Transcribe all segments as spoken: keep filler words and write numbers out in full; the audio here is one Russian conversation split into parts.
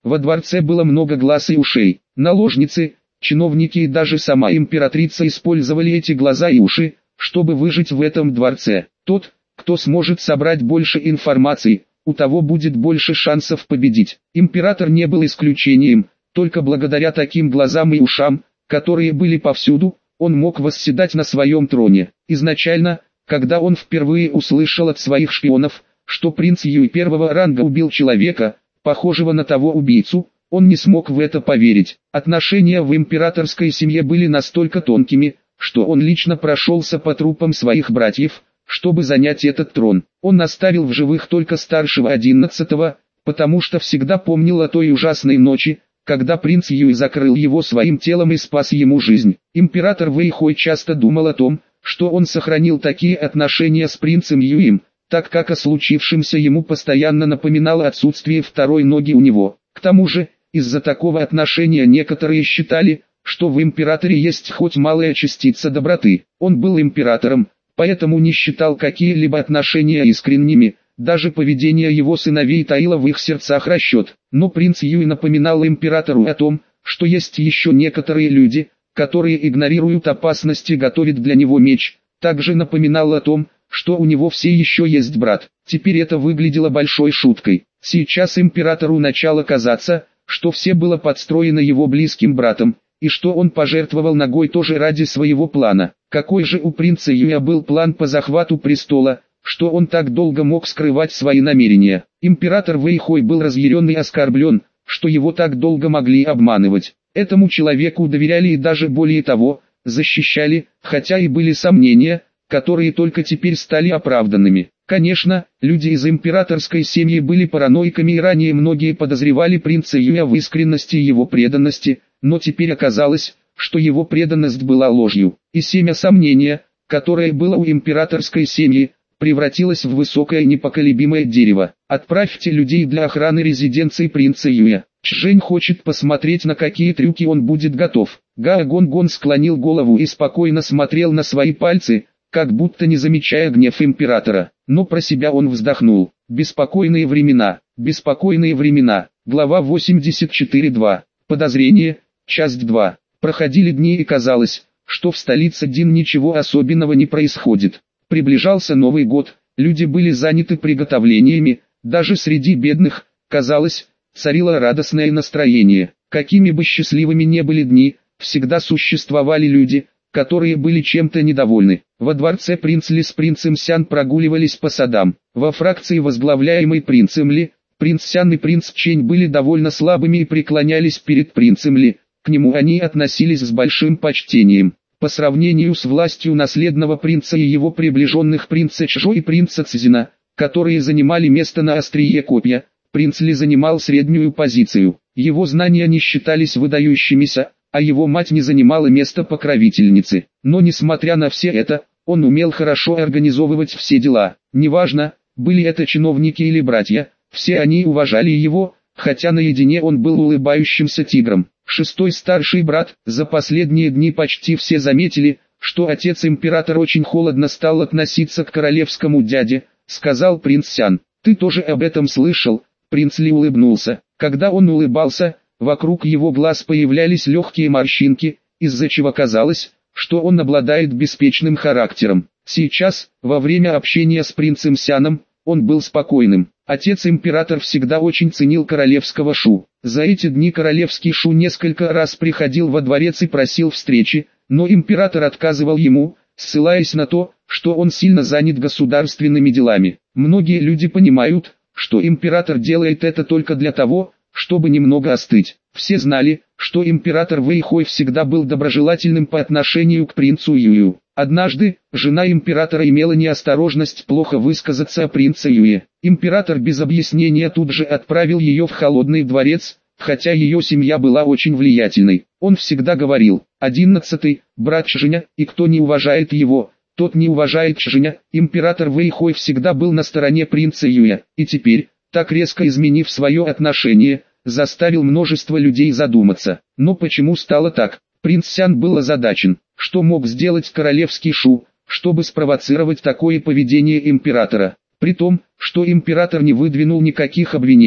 Во дворце было много глаз и ушей. Наложницы, чиновники и даже сама императрица использовали эти глаза и уши, чтобы выжить в этом дворце. Тот, кто сможет собрать больше информации, у того будет больше шансов победить. Император не был исключением, только благодаря таким глазам и ушам, которые были повсюду, он мог восседать на своем троне. Изначально, когда он впервые услышал от своих шпионов, что принц Юй первого ранга убил человека, похожего на того убийцу, он не смог в это поверить. Отношения в императорской семье были настолько тонкими, что он лично прошелся по трупам своих братьев, чтобы занять этот трон. Он оставил в живых только старшего одиннадцатого, потому что всегда помнил о той ужасной ночи, когда принц Юй закрыл его своим телом и спас ему жизнь. Император Вэйхой часто думал о том, что он сохранил такие отношения с принцем Юем, так как о случившемся ему постоянно напоминало отсутствие второй ноги у него. К тому же, из-за такого отношения некоторые считали, что в императоре есть хоть малая частица доброты. Он был императором, поэтому не считал какие-либо отношения искренними, даже поведение его сыновей таило в их сердцах расчет. Но принц Юй напоминал императору о том, что есть еще некоторые люди, которые игнорируют опасности и готовят для него меч. Также напоминал о том, что у него все еще есть брат. Теперь это выглядело большой шуткой. Сейчас императору начало казаться, что все было подстроено его близким братом, и что он пожертвовал ногой тоже ради своего плана. Какой же у принца Юя был план по захвату престола, что он так долго мог скрывать свои намерения? Император Вэйхой был разъярен и оскорблен, что его так долго могли обманывать. Этому человеку доверяли и даже более того, защищали, хотя и были сомнения, которые только теперь стали оправданными. Конечно, люди из императорской семьи были параноиками и ранее многие подозревали принца Юя в искренности и его преданности, но теперь оказалось, что его преданность была ложью. И семя сомнения, которое было у императорской семьи, превратилось в высокое непоколебимое дерево. Отправьте людей для охраны резиденции принца Юя. Чжэнь хочет посмотреть, на какие трюки он будет готов. Гао Гонгон склонил голову и спокойно смотрел на свои пальцы, как будто не замечая гнев императора. Но про себя он вздохнул. Беспокойные времена, беспокойные времена. Глава восемьдесят четыре два. Подозрение. Часть два. Проходили дни и казалось, что в столице Дин ничего особенного не происходит. Приближался Новый год, люди были заняты приготовлениями, даже среди бедных, казалось, царило радостное настроение. Какими бы счастливыми не были дни, всегда существовали люди, которые были чем-то недовольны. Во дворце принц Ли с принцем Сян прогуливались по садам. Во фракции, возглавляемой принцем Ли, принц Сян и принц Чэнь были довольно слабыми и преклонялись перед принцем Ли. К нему они относились с большим почтением. По сравнению с властью наследного принца и его приближенных принца Чжо и принца Цзина, которые занимали место на острие копья, принц Ли занимал среднюю позицию. Его знания не считались выдающимися, а его мать не занимала место покровительницы. Но несмотря на все это, он умел хорошо организовывать все дела. Неважно, были это чиновники или братья, все они уважали его, хотя наедине он был улыбающимся тигром. Шестой старший брат. За последние дни почти все заметили, что отец императора очень холодно стал относиться к королевскому дяде, сказал принц Сян. Ты тоже об этом слышал? Принц Ли улыбнулся. Когда он улыбался, вокруг его глаз появлялись легкие морщинки, из-за чего казалось, что он обладает беспечным характером. Сейчас, во время общения с принцем Сяном, он был спокойным. Отец-император всегда очень ценил королевского Шу. За эти дни королевский Шу несколько раз приходил во дворец и просил встречи, но император отказывал ему, ссылаясь на то, что он сильно занят государственными делами. Многие люди понимают, что император делает это только для того, чтобы немного остыть. Все знали, что император Вэйхой всегда был доброжелательным по отношению к принцу Юю. Однажды, жена императора имела неосторожность плохо высказаться о принце Юе. Император без объяснения тут же отправил ее в холодный дворец, хотя ее семья была очень влиятельной. Он всегда говорил: «Одиннадцатый, брат Чжэня, и кто не уважает его, тот не уважает Чжэня». Император Вэйхой всегда был на стороне принца Юя, и теперь, так резко изменив свое отношение, заставил множество людей задуматься. Но почему стало так? Принц Сян был озадачен. Что мог сделать королевский Шу, чтобы спровоцировать такое поведение императора? При том, что император не выдвинул никаких обвинений,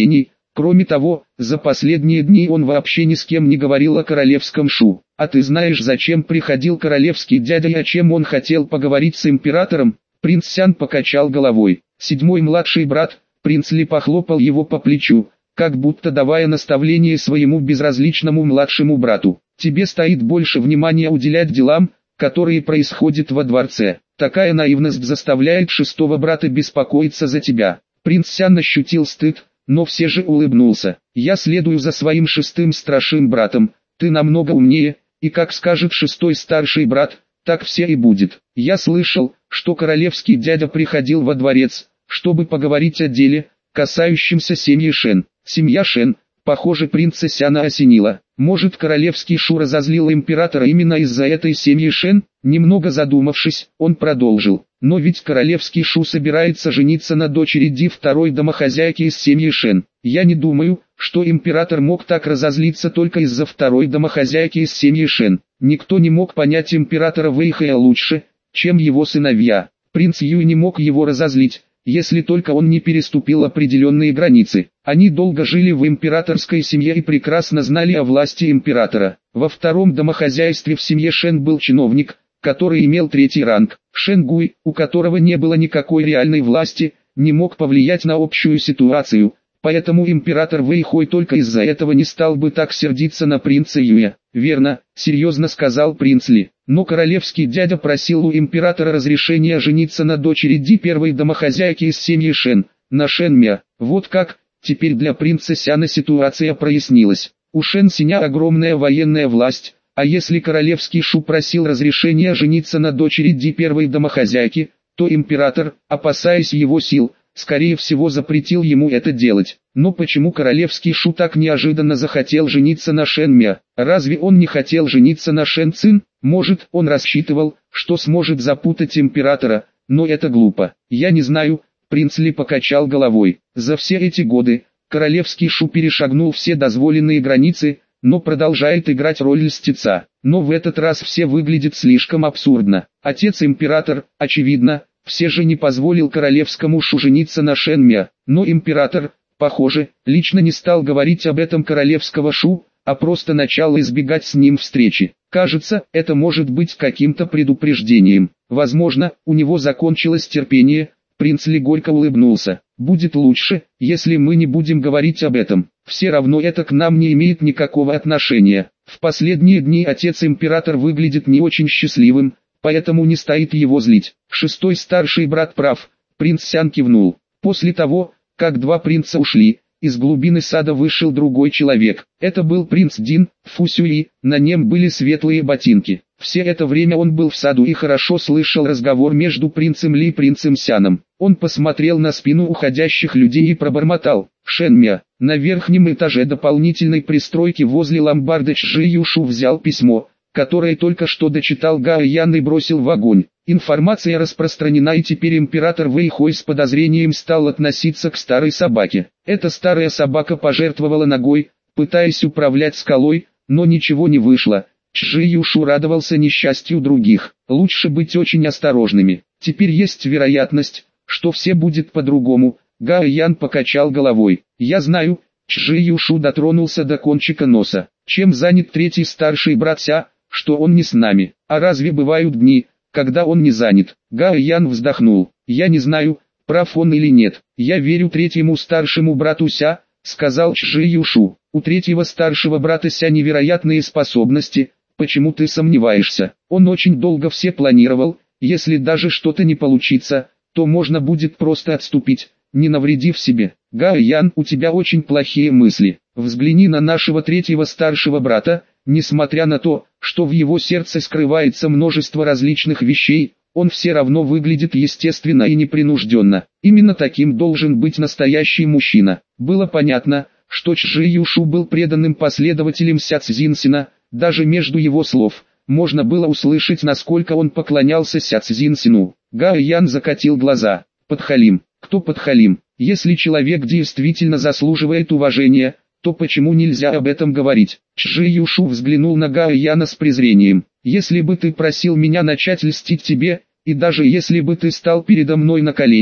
Кроме того, за последние дни он вообще ни с кем не говорил о королевском Шу. А ты знаешь, зачем приходил королевский дядя и о чем он хотел поговорить с императором? Принц Сян покачал головой. Седьмой младший брат, принц Ли похлопал его по плечу, как будто давая наставление своему безразличному младшему брату. Тебе стоит больше внимания уделять делам, которые происходят во дворце. Такая наивность заставляет шестого брата беспокоиться за тебя. Принц Сян ощутил стыд, но все же улыбнулся. Я следую за своим шестым старшим братом, ты намного умнее, и как скажет шестой старший брат, так все и будет. Я слышал, что королевский дядя приходил во дворец, чтобы поговорить о деле, касающемся семьи Шен. Семья Шен, похоже, принца Сяна осенила. Может, королевский Шу разозлил императора именно из-за этой семьи Шен? Немного задумавшись, он продолжил. Но ведь королевский Шу собирается жениться на дочери Ди, второй домохозяйки из семьи Шен. Я не думаю, что император мог так разозлиться только из-за второй домохозяйки из семьи Шен. Никто не мог понять императора Вэйхэя лучше, чем его сыновья. Принц Юй не мог его разозлить, если только он не переступил определенные границы. Они долго жили в императорской семье и прекрасно знали о власти императора. Во втором домохозяйстве в семье Шен был чиновник, который имел третий ранг. Шен Гуй, у которого не было никакой реальной власти, не мог повлиять на общую ситуацию, поэтому император Вэйхой только из-за этого не стал бы так сердиться на принца Юя. «Верно», — серьезно сказал принц Ли. Но королевский дядя просил у императора разрешения жениться на дочери Ди, первой домохозяйки из семьи Шен, на Шен Мя. Вот как, теперь для принца Сяна ситуация прояснилась. У Шен Синя огромная военная власть, а если королевский Шу просил разрешения жениться на дочери Ди, первой домохозяйки, то император, опасаясь его сил, скорее всего запретил ему это делать. Но почему королевский Шу так неожиданно захотел жениться на Шен Мя? Разве он не хотел жениться на Шен Цин? Может, он рассчитывал, что сможет запутать императора, но это глупо. Я не знаю, принц Ли покачал головой. За все эти годы, королевский Шу перешагнул все дозволенные границы, но продолжает играть роль льстеца. Но в этот раз все выглядит слишком абсурдно. Отец-император, очевидно, все же не позволил королевскому Шу жениться на Шен Мя. Но император, похоже, лично не стал говорить об этом королевского Шу, а просто начал избегать с ним встречи. Кажется, это может быть каким-то предупреждением. Возможно, у него закончилось терпение. Принц Ли горько улыбнулся. Будет лучше, если мы не будем говорить об этом. Все равно это к нам не имеет никакого отношения. В последние дни отец-император выглядит не очень счастливым, поэтому не стоит его злить. Шестой старший брат прав. Принц Сян кивнул. После того, как два принца ушли, из глубины сада вышел другой человек. Это был принц Дин Фусюи, на нем были светлые ботинки. Все это время он был в саду и хорошо слышал разговор между принцем Ли и принцем Сяном. Он посмотрел на спину уходящих людей и пробормотал: «Шен Мя». На верхнем этаже дополнительной пристройки возле ломбарда Чжи Юшу взял письмо, которое только что дочитал Гао Ян и бросил в огонь. Информация распространена, и теперь император Вэйхой с подозрением стал относиться к старой собаке. Эта старая собака пожертвовала ногой, пытаясь управлять скалой, но ничего не вышло. Чжи Юшу радовался несчастью других. Лучше быть очень осторожными. Теперь есть вероятность, что все будет по-другому. Гао Ян покачал головой. Я знаю. Чжи Юшу дотронулся до кончика носа. Чем занят третий старший брат Ся, что он не с нами? А разве бывают дни, когда он не занят? Гао Ян вздохнул. Я не знаю, прав он или нет. Я верю третьему старшему брату Ся, сказал Чжи Юшу. У третьего старшего брата Ся невероятные способности. Почему ты сомневаешься? Он очень долго все планировал. Если даже что-то не получится, то можно будет просто отступить, не навредив себе. Гао Ян, у тебя очень плохие мысли. Взгляни на нашего третьего старшего брата. Несмотря на то, что в его сердце скрывается множество различных вещей, он все равно выглядит естественно и непринужденно. Именно таким должен быть настоящий мужчина. Было понятно, что Чжи Юшу был преданным последователем Ся Цзинсина. Даже между его слов можно было услышать, насколько он поклонялся Ся Цзинсину. Гао Ян закатил глаза. Подхалим. Кто подхалим? Если человек действительно заслуживает уважения, то почему нельзя об этом говорить? Чжи Юшу взглянул на Гао Яна с презрением. Если бы ты просил меня начать льстить тебе, и даже если бы ты стал передо мной на колени,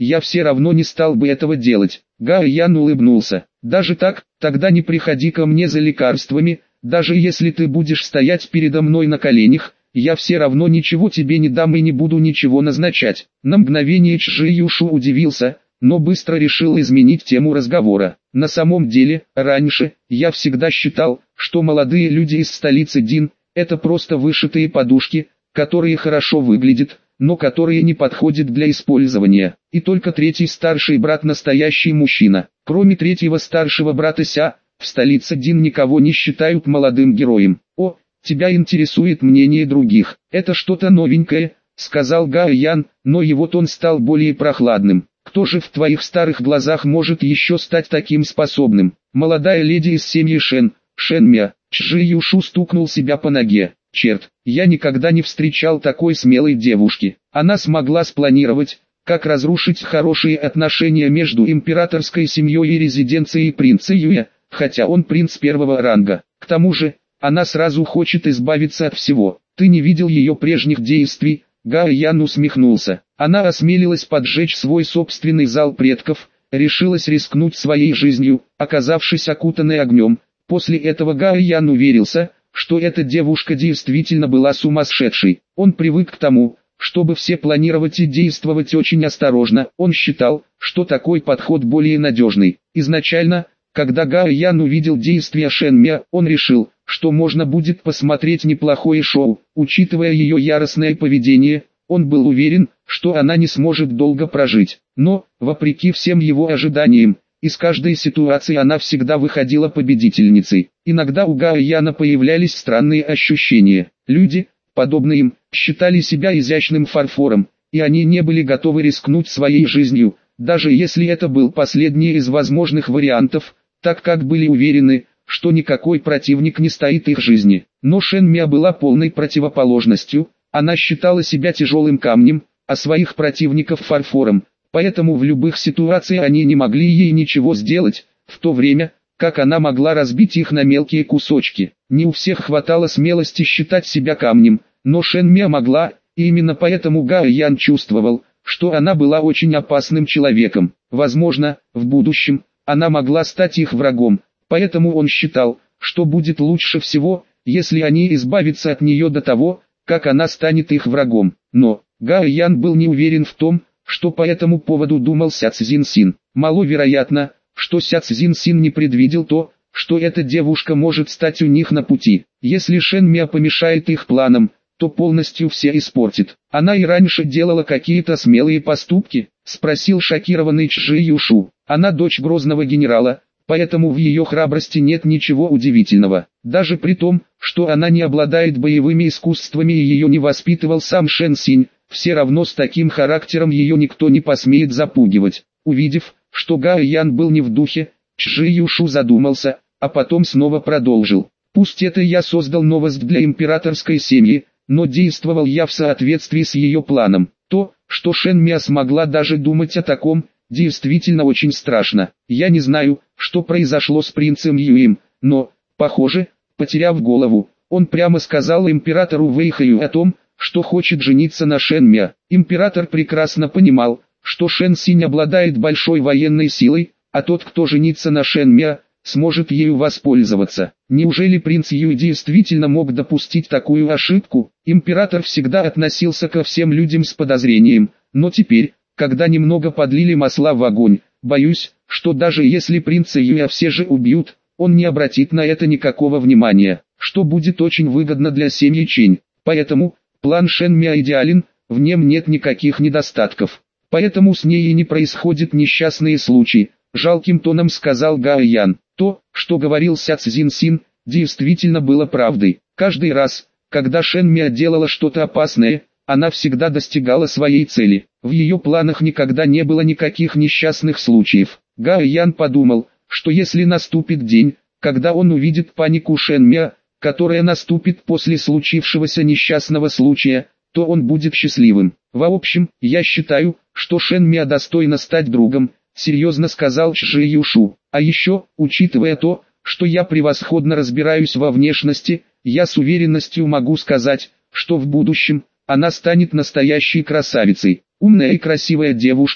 я все равно не стал бы этого делать. Гао Ян улыбнулся. Даже так, тогда не приходи ко мне за лекарствами, даже если ты будешь стоять передо мной на коленях, я все равно ничего тебе не дам и не буду ничего назначать. На мгновение Чжи Юшу удивился, но быстро решил изменить тему разговора. На самом деле, раньше, я всегда считал, что молодые люди из столицы Дин – это просто вышитые подушки, которые хорошо выглядят, но которые не подходят для использования. И только третий старший брат настоящий мужчина. Кроме третьего старшего брата Ся, в столице Дин никого не считают молодым героем. О, тебя интересует мнение других. Это что-то новенькое, сказал Гао Ян, но его тон стал более прохладным. Кто же в твоих старых глазах может еще стать таким способным? Молодая леди из семьи Шен, Шенмя. Чжи Юшу стукнул себя по ноге. Черт, я никогда не встречал такой смелой девушки. Она смогла спланировать, как разрушить хорошие отношения между императорской семьей и резиденцией принца Юя, хотя он принц первого ранга. К тому же, она сразу хочет избавиться от всего. Ты не видел ее прежних действий? Гао Ян усмехнулся. Она осмелилась поджечь свой собственный зал предков, решилась рискнуть своей жизнью, оказавшись окутанной огнем. После этого Гао Ян уверился, что эта девушка действительно была сумасшедшей. Он привык к тому, чтобы все планировать и действовать очень осторожно. Он считал, что такой подход более надежный. Изначально, когда Гао Ян увидел действия Шенмя, он решил, что можно будет посмотреть неплохое шоу. Учитывая ее яростное поведение, он был уверен, что она не сможет долго прожить. Но, вопреки всем его ожиданиям, из каждой ситуации она всегда выходила победительницей. Иногда у Гао Яна появлялись странные ощущения. Люди, подобные им, считали себя изящным фарфором, и они не были готовы рискнуть своей жизнью, даже если это был последний из возможных вариантов, так как были уверены, что никакой противник не стоит их жизни. Но Шенмя была полной противоположностью, она считала себя тяжелым камнем, а своих противников фарфором, поэтому в любых ситуациях они не могли ей ничего сделать, в то время, как она могла разбить их на мелкие кусочки. Не у всех хватало смелости считать себя камнем, но Шенмя могла, и именно поэтому Гао Ян чувствовал, что она была очень опасным человеком. Возможно, в будущем, она могла стать их врагом, поэтому он считал, что будет лучше всего, если они избавятся от нее до того, как она станет их врагом. Но, Гао Ян был не уверен в том, что по этому поводу думал Ся Цзиньсин. Маловероятно, что Ся Цзиньсин не предвидел то, что эта девушка может стать у них на пути. Если Шенмя помешает их планам, то полностью все испортит. Она и раньше делала какие-то смелые поступки, спросил шокированный Чжи Юшу. Она дочь грозного генерала, поэтому в ее храбрости нет ничего удивительного. Даже при том, что она не обладает боевыми искусствами и ее не воспитывал сам Шэн Синь, все равно с таким характером ее никто не посмеет запугивать. Увидев, что Гао Ян был не в духе, Чжи Юшу задумался, а потом снова продолжил. Пусть это я создал новость для императорской семьи, но действовал я в соответствии с ее планом. То, что Шенмя смогла даже думать о таком, действительно очень страшно. Я не знаю, что произошло с принцем Юем, но, похоже, потеряв голову, он прямо сказал императору Вэйхаю о том, что хочет жениться на Шенмя. Император прекрасно понимал, что Шэн Синь обладает большой военной силой, а тот, кто женится на Шенмя, сможет ею воспользоваться. Неужели принц Юй действительно мог допустить такую ошибку? Император всегда относился ко всем людям с подозрением, но теперь, когда немного подлили масла в огонь, боюсь, что даже если принца Юя все же убьют, он не обратит на это никакого внимания, что будет очень выгодно для семьи Чэнь. Поэтому, план Шенмя идеален, в нем нет никаких недостатков. Поэтому с ней и не происходят несчастные случаи, жалким тоном сказал Гао Ян. То, что говорил Ся Цзиньсин, действительно было правдой. Каждый раз, когда Шенмя делала что-то опасное, она всегда достигала своей цели. В ее планах никогда не было никаких несчастных случаев. Гао Ян подумал, что если наступит день, когда он увидит панику Шенмя, которая наступит после случившегося несчастного случая, то он будет счастливым. В общем, я считаю, что Шенмя достойна стать другом, серьезно сказал Чжи Юшу. А еще, учитывая то, что я превосходно разбираюсь во внешности, я с уверенностью могу сказать, что в будущем она станет настоящей красавицей. Умная и красивая девушка,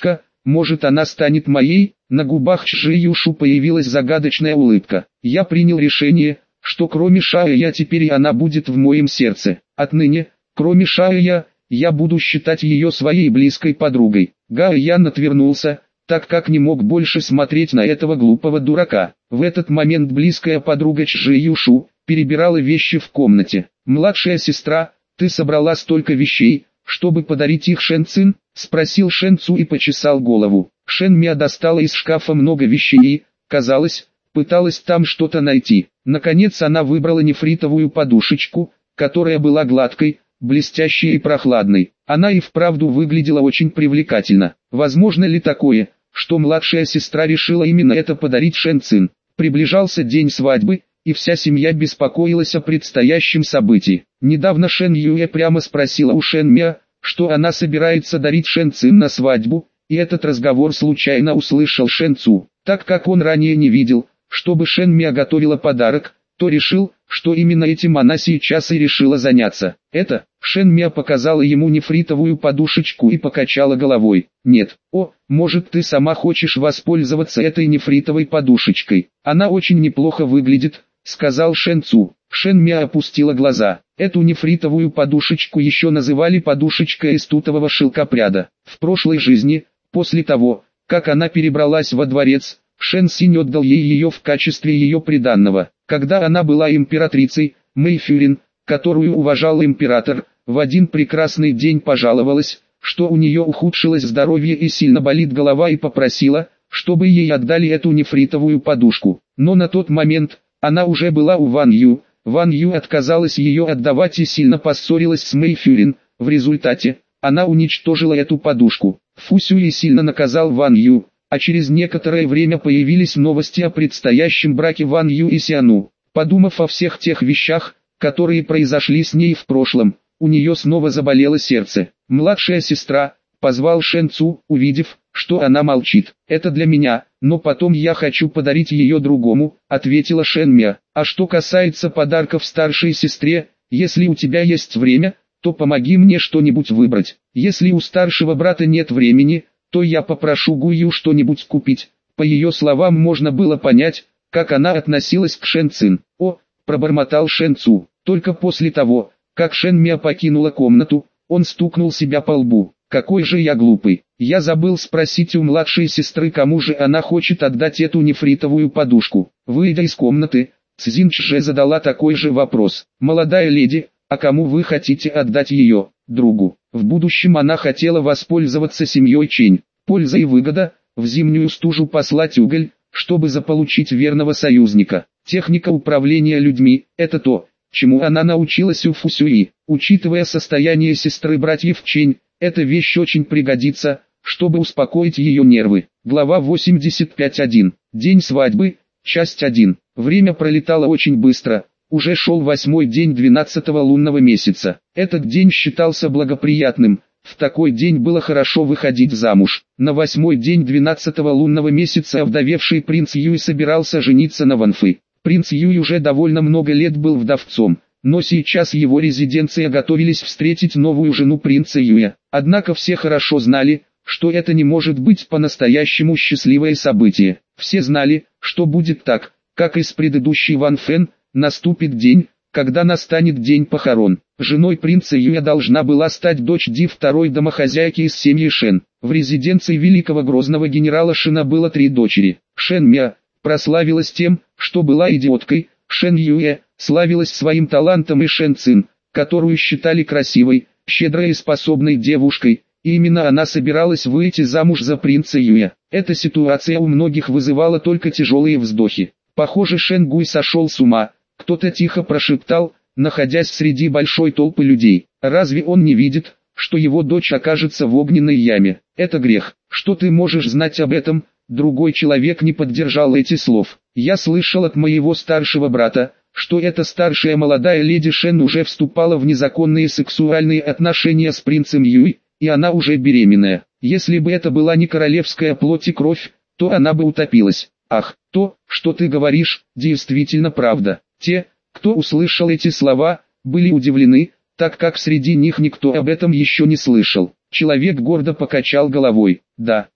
может она станет моей? На губах Чжи Юшу появилась загадочная улыбка. Я принял решение, что кроме Шая теперь и она будет в моем сердце. Отныне, кроме Шая, я буду считать ее своей близкой подругой. Га Ян отвернулся, так как не мог больше смотреть на этого глупого дурака. В этот момент близкая подруга Чжи Юшу перебирала вещи в комнате. «Младшая сестра, ты собрала столько вещей, чтобы подарить их Шэн Цин?» — спросил Шэн Цу и почесал голову. Шэн Мя достала из шкафа много вещей и, казалось, пыталась там что-то найти. Наконец она выбрала нефритовую подушечку, которая была гладкой, блестящей и прохладной. Она и вправду выглядела очень привлекательно. Возможно ли такое, что младшая сестра решила именно это подарить Шэн Цин? Приближался день свадьбы, и вся семья беспокоилась о предстоящем событии. Недавно Шэн Юэ прямо спросила у Шэн Мя, что она собирается дарить Шэн Цин на свадьбу, и этот разговор случайно услышал Шэн Цу. Так как он ранее не видел, чтобы Шэн Мя готовила подарок, то решил, что именно этим она сейчас и решила заняться. Это, Шэн Мя показала ему нефритовую подушечку и покачала головой. Нет, о, может ты сама хочешь воспользоваться этой нефритовой подушечкой. Она очень неплохо выглядит, сказал Шэн Цу. Шэн Мя опустила глаза. Эту нефритовую подушечку еще называли подушечкой из тутового шелкопряда. В прошлой жизни, после того, как она перебралась во дворец, Шэн Синь отдал ей ее в качестве ее приданного. Когда она была императрицей, Мэй Фюрин, которую уважал император, в один прекрасный день пожаловалась, что у нее ухудшилось здоровье и сильно болит голова, и попросила, чтобы ей отдали эту нефритовую подушку. Но на тот момент, она уже была у Ван Ю. Ван Ю отказалась ее отдавать и сильно поссорилась с Мэй Фюрин. В результате, она уничтожила эту подушку. Фу Сюй сильно наказал Ван Ю, а через некоторое время появились новости о предстоящем браке Ван Ю и Сяну. Подумав о всех тех вещах, которые произошли с ней в прошлом, у нее снова заболело сердце. Младшая сестра, позвал Шэн Цу, увидев, что она молчит. «Это для меня, но потом я хочу подарить ее другому», — ответила Шэн Мя. «А что касается подарков старшей сестре, если у тебя есть время, то помоги мне что-нибудь выбрать. Если у старшего брата нет времени, то я попрошу Гую что-нибудь купить». По ее словам можно было понять, как она относилась к Шэн Цин. «О», — пробормотал Шэн Цу. Только после того, как Шэн Мя покинула комнату, он стукнул себя по лбу. «Какой же я глупый! Я забыл спросить у младшей сестры, кому же она хочет отдать эту нефритовую подушку». Выйдя из комнаты, Цзин Чжэ задала такой же вопрос. «Молодая леди, а кому вы хотите отдать ее?» «Другу». В будущем она хотела воспользоваться семьей Чэнь. Польза и выгода, в зимнюю стужу послать уголь, чтобы заполучить верного союзника. Техника управления людьми – это то, чему она научилась у Фу Сюи. Учитывая состояние сестры братьев Чэнь, эта вещь очень пригодится, чтобы успокоить ее нервы. Глава восемьдесят пять точка один. День свадьбы, часть один. Время пролетало очень быстро, уже шел восьмой день двенадцатого лунного месяца. Этот день считался благоприятным, в такой день было хорошо выходить замуж. На восьмой день двенадцатого лунного месяца овдовевший принц Юй собирался жениться на Ван Фы. Принц Юй уже довольно много лет был вдовцом, но сейчас его резиденция готовились встретить новую жену принца Юя. Однако все хорошо знали, что это не может быть по-настоящему счастливое событие. Все знали, что будет так, как и с предыдущей Ван Фэн, наступит день, когда настанет день похорон. Женой принца Юя должна была стать дочь Ди, второй домохозяйки из семьи Шэн. В резиденции великого грозного генерала Шэна было три дочери. Шэн Мя прославилась тем, что была идиоткой, Шэн Юэ славилась своим талантом, и Шэн Цин, которую считали красивой, щедрой и способной девушкой, и именно она собиралась выйти замуж за принца Юя. Эта ситуация у многих вызывала только тяжелые вздохи. Похоже, Шэн Гуй сошел с ума, кто-то тихо прошептал, находясь среди большой толпы людей. Разве он не видит, что его дочь окажется в огненной яме? Это грех. Что ты можешь знать об этом? Другой человек не поддержал эти слов. Я слышал от моего старшего брата, что эта старшая молодая леди Шэн уже вступала в незаконные сексуальные отношения с принцем Юй, и она уже беременная. Если бы это была не королевская плоть и кровь, то она бы утопилась. Ах, то, что ты говоришь, действительно правда. Те, кто услышал эти слова, были удивлены, так как среди них никто об этом еще не слышал. Человек гордо покачал головой. Да,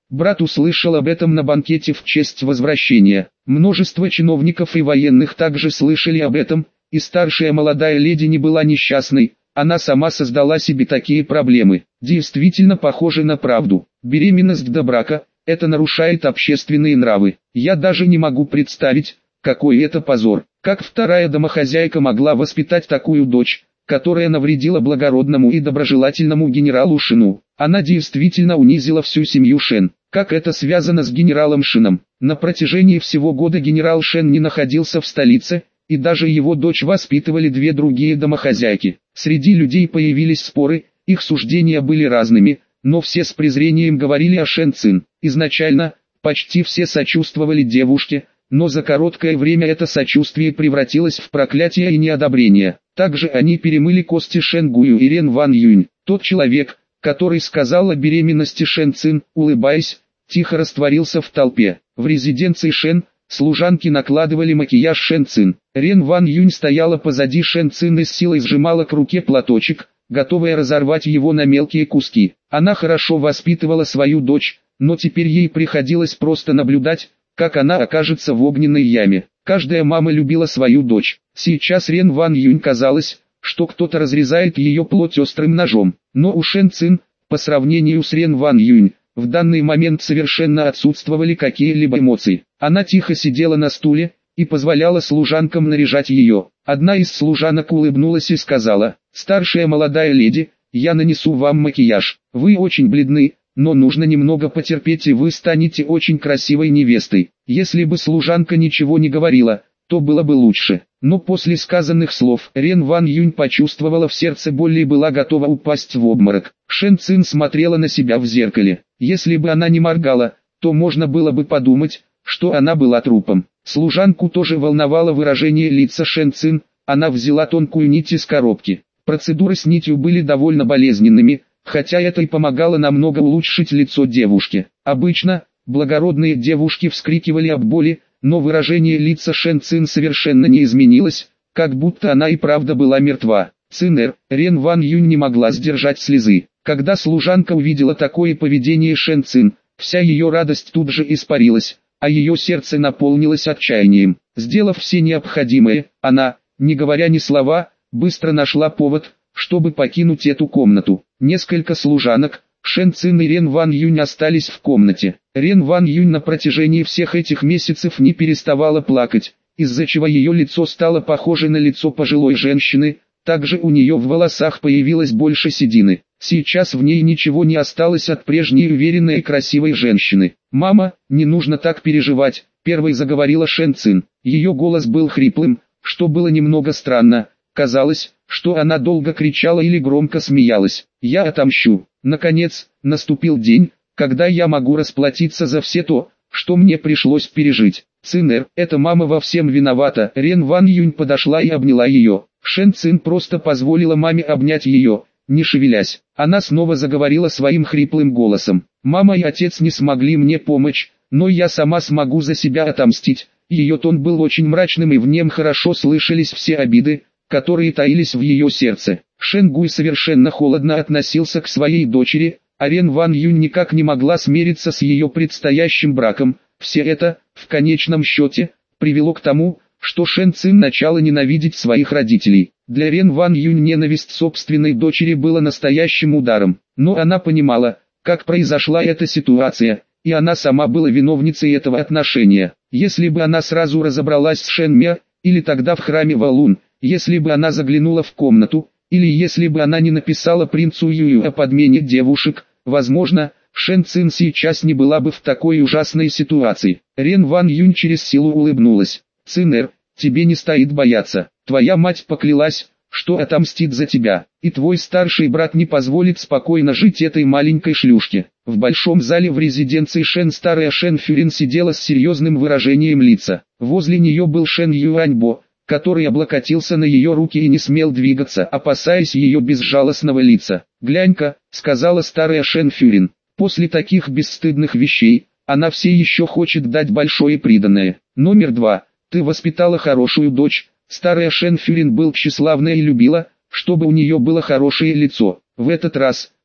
Брат услышал об этом на банкете в честь возвращения. Множество чиновников и военных также слышали об этом, и старшая молодая леди не была несчастной, она сама создала себе такие проблемы. Действительно похоже на правду. Беременность до брака – это нарушает общественные нравы. Я даже не могу представить, какой это позор. Как вторая домохозяйка могла воспитать такую дочь, которая навредила благородному и доброжелательному генералу Шину? Она действительно унизила всю семью Шен. Как это связано с генералом Шином? На протяжении всего года генерал Шен не находился в столице, и даже его дочь воспитывали две другие домохозяйки. Среди людей появились споры, их суждения были разными, но все с презрением говорили о Шен Цин. Изначально, почти все сочувствовали девушке, но за короткое время это сочувствие превратилось в проклятие и неодобрение. Также они перемыли кости Шен Гую и Рен Ван Юнь. Тот человек, который сказал о беременности Шен Цин, улыбаясь, тихо растворился в толпе. В резиденции Шен, служанки накладывали макияж Шен Цин. Рен Ван Юнь стояла позади Шен Цин и с силой сжимала к руке платочек, готовая разорвать его на мелкие куски. Она хорошо воспитывала свою дочь, но теперь ей приходилось просто наблюдать, как она окажется в огненной яме. Каждая мама любила свою дочь. Сейчас Рен Ван Юнь казалось, что кто-то разрезает ее плоть острым ножом. Но у Шен Цин, по сравнению с Рен Ван Юнь, в данный момент совершенно отсутствовали какие-либо эмоции. Она тихо сидела на стуле и позволяла служанкам наряжать ее. Одна из служанок улыбнулась и сказала: «Старшая молодая леди, я нанесу вам макияж. Вы очень бледны, но нужно немного потерпеть, и вы станете очень красивой невестой». Если бы служанка ничего не говорила, то было бы лучше. Но после сказанных слов Рен Ван Юнь почувствовала в сердце боль и была готова упасть в обморок. Шен Цин смотрела на себя в зеркале. Если бы она не моргала, то можно было бы подумать, что она была трупом. Служанку тоже волновало выражение лица Шен Цин. Она взяла тонкую нить из коробки. Процедуры с нитью были довольно болезненными, хотя это и помогало намного улучшить лицо девушки. Обычно, благородные девушки вскрикивали от боли, но выражение лица Шен Цин совершенно не изменилось, как будто она и правда была мертва. Цинер, Рен Ван Юнь не могла сдержать слезы. Когда служанка увидела такое поведение Шен Цин, вся ее радость тут же испарилась, а ее сердце наполнилось отчаянием. Сделав все необходимое, она, не говоря ни слова, быстро нашла повод, чтобы покинуть эту комнату. Несколько служанок, Шен Цин и Рен Ван Юнь остались в комнате. Рен Ван Юнь на протяжении всех этих месяцев не переставала плакать, из-за чего ее лицо стало похоже на лицо пожилой женщины, также у нее в волосах появилось больше седины. Сейчас в ней ничего не осталось от прежней уверенной и красивой женщины. «Мама, не нужно так переживать», — первой заговорила Шен Цин. Ее голос был хриплым, что было немного странно. Казалось, что она долго кричала или громко смеялась. «Я отомщу». Наконец, наступил день, когда я могу расплатиться за все то, что мне пришлось пережить. Цинер, эта мама во всем виновата. Рен Ван Юнь подошла и обняла ее. Шен Цин просто позволила маме обнять ее, не шевелясь. Она снова заговорила своим хриплым голосом. «Мама и отец не смогли мне помочь, но я сама смогу за себя отомстить». Ее тон был очень мрачным, и в нем хорошо слышались все обиды, которые таились в ее сердце. Шен Гуй совершенно холодно относился к своей дочери, а Рен Ван Юнь никак не могла смириться с ее предстоящим браком. Все это, в конечном счете, привело к тому, что Шен Цин начала ненавидеть своих родителей. Для Рен Ван Юнь ненависть собственной дочери была настоящим ударом, но она понимала, как произошла эта ситуация, и она сама была виновницей этого отношения. Если бы она сразу разобралась с Шен Мя, или тогда в храме Валун, если бы она заглянула в комнату, или если бы она не написала принцу Юю о подмене девушек, возможно, Шен Цин сейчас не была бы в такой ужасной ситуации. Рен Ван Юнь через силу улыбнулась. «Цинер, тебе не стоит бояться. Твоя мать поклялась, что отомстит за тебя, и твой старший брат не позволит спокойно жить этой маленькой шлюшке». В большом зале в резиденции Шен старая Шен Фюрин сидела с серьезным выражением лица. Возле нее был Шен Юаньбо, который облокотился на ее руки и не смел двигаться, опасаясь ее безжалостного лица. «Глянь-ка», — сказала старая Шен Фюрин, — «после таких бесстыдных вещей, она все еще хочет дать большое приданое. Номер два. Ты воспитала хорошую дочь». Старая Шен Фюрин был тщеславна и любила, чтобы у нее было хорошее лицо. В этот раз,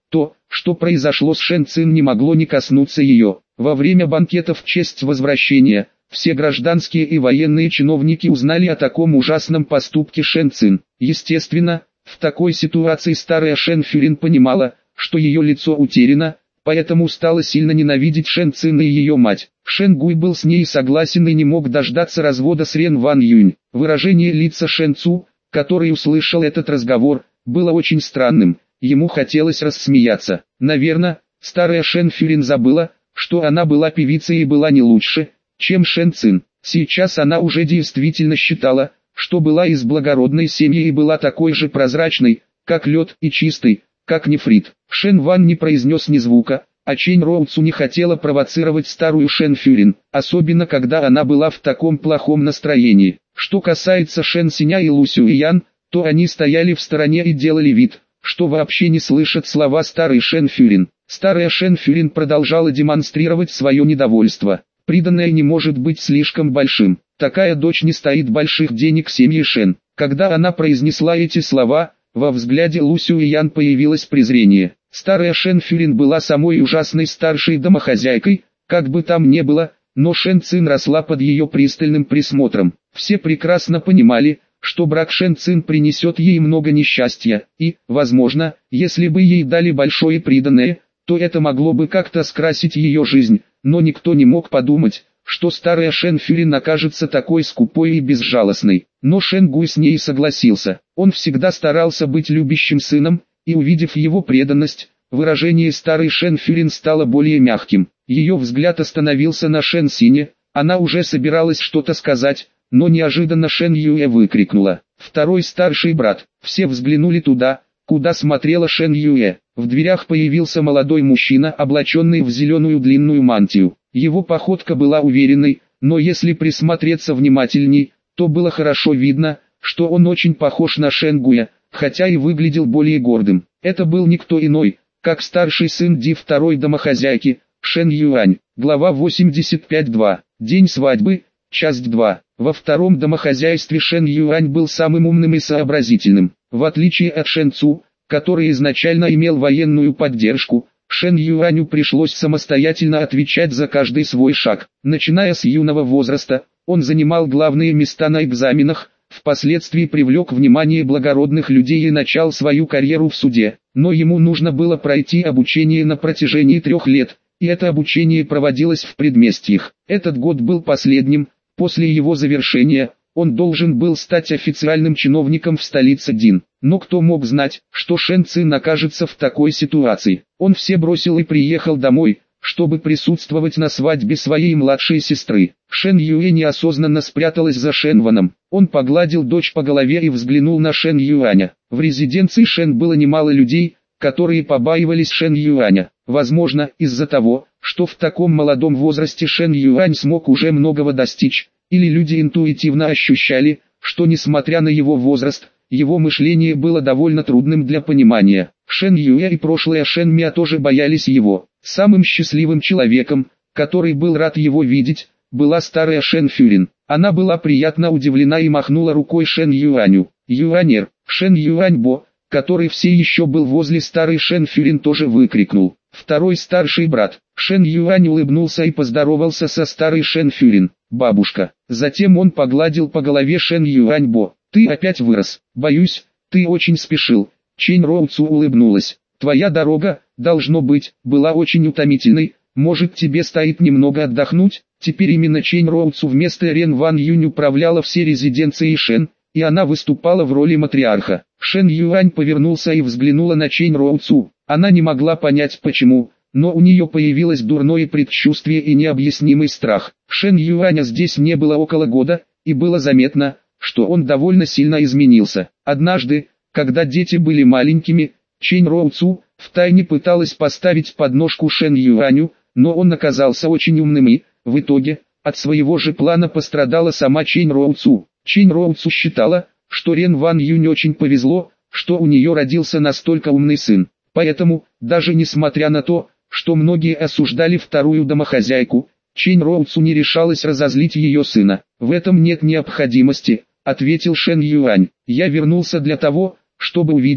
То, что произошло с Шэн Цин, не могло не коснуться ее. Во время банкета в честь возвращения, все гражданские и военные чиновники узнали о таком ужасном поступке Шэн Цин. Естественно, в такой ситуации старая Шэн Фюрин понимала, что ее лицо утеряно, поэтому стала сильно ненавидеть Шэн Цин и ее мать. Шэн Гуй был с ней согласен и не мог дождаться развода с Рен Ван Юнь. Выражение лица Шэн Цу, который услышал этот разговор, было очень странным. Ему хотелось рассмеяться. Наверное, старая Шэн Фюрин забыла, что она была певицей и была не лучше, чем Шэн Цин. Сейчас она уже действительно считала, что была из благородной семьи и была такой же прозрачной, как лед, и чистой, как нефрит. Шэн Ван не произнес ни звука, а Чэнь Роуцу не хотела провоцировать старую Шэн Фюрин, особенно когда она была в таком плохом настроении. Что касается Шэн Синя и Лу Сюэян, то они стояли в стороне и делали вид, что вообще не слышат слова старой Шэн Фюрин. Старая Шэн Фюрин продолжала демонстрировать свое недовольство. Приданное не может быть слишком большим. Такая дочь не стоит больших денег семьи Шэн. Когда она произнесла эти слова, во взгляде Лу Сюэян появилось презрение. Старая Шэн Фюрин была самой ужасной старшей домохозяйкой, как бы там ни было, но Шэн Цин росла под ее пристальным присмотром. Все прекрасно понимали, что брак Шэн Цин принесет ей много несчастья, и, возможно, если бы ей дали большое приданое, то это могло бы как-то скрасить ее жизнь, но никто не мог подумать, что старая Шэн Фюрин окажется такой скупой и безжалостной. Но Шэн Гуй с ней согласился. Он всегда старался быть любящим сыном, и увидев его преданность, выражение старой Шэн Фюрин стало более мягким. Ее взгляд остановился на Шэн Сине, она уже собиралась что-то сказать, но неожиданно Шэн Юэ выкрикнула: «Второй старший брат!» Все взглянули туда, куда смотрела Шэн Юэ. В дверях появился молодой мужчина, облаченный в зеленую длинную мантию. Его походка была уверенной, но если присмотреться внимательней, то было хорошо видно, что он очень похож на Шэн Гуя, хотя и выглядел более гордым. Это был никто иной, как старший сын Ди второй домохозяйки, Шэн Юань. Глава восемьдесят пять два. День свадьбы, часть два. Во втором домохозяйстве Шэн Юань был самым умным и сообразительным. В отличие от Шэн Цу, который изначально имел военную поддержку, Шэн Юаню пришлось самостоятельно отвечать за каждый свой шаг. Начиная с юного возраста, он занимал главные места на экзаменах, впоследствии привлек внимание благородных людей и начал свою карьеру в суде. Но ему нужно было пройти обучение на протяжении трех лет, и это обучение проводилось в предместьях. Этот год был последним. После его завершения, он должен был стать официальным чиновником в столице Дин. Но кто мог знать, что Шэн Цин окажется в такой ситуации? Он все бросил и приехал домой, чтобы присутствовать на свадьбе своей младшей сестры. Шэн Юэ неосознанно спряталась за Шэн Ваном. Он погладил дочь по голове и взглянул на Шэн Юаня. В резиденции Шэн было немало людей, которые побаивались Шэн Юаня. Возможно, из-за того, что в таком молодом возрасте Шэн Юань смог уже многого достичь, или люди интуитивно ощущали, что несмотря на его возраст, его мышление было довольно трудным для понимания. Шэн Юэ и прошлая Шэн Мя тоже боялись его. Самым счастливым человеком, который был рад его видеть, была старая Шэн Фюрин. Она была приятно удивлена и махнула рукой Шэн Юаню. Юанер, Шэн Юаньбо, который все еще был возле старой Шэн Фюрин, тоже выкрикнул: «Второй старший брат!» Шэн Юань улыбнулся и поздоровался со старой Шэн Фюрин: «Бабушка». Затем он погладил по голове Шэн Юаньбо: «Ты опять вырос. Боюсь, ты очень спешил». Чэнь Роуцу улыбнулась: «Твоя дорога, должно быть, была очень утомительной. Может, тебе стоит немного отдохнуть?» Теперь именно Чэнь Роуцу вместо Рен Ван Юнь управляла все резиденцией Шэн, и она выступала в роли матриарха. Шэн Юань повернулся и взглянула на Чэнь Роуцу. Она не могла понять почему, но у нее появилось дурное предчувствие и необъяснимый страх. Шэн Юаня здесь не было около года, и было заметно, что он довольно сильно изменился. Однажды, когда дети были маленькими, Чэнь Роуцу втайне пыталась поставить подножку Шэн Юаню, но он оказался очень умным и, в итоге, от своего же плана пострадала сама Чэнь Роуцу. Чэнь Роуцу считала, что Рен Ван Юнь очень повезло, что у нее родился настолько умный сын. Поэтому, даже несмотря на то, что многие осуждали вторую домохозяйку, Чэнь Роуцу не решалась разозлить ее сына. «В этом нет необходимости», — ответил Шэн Юань. «Я вернулся для того, чтобы увидеть,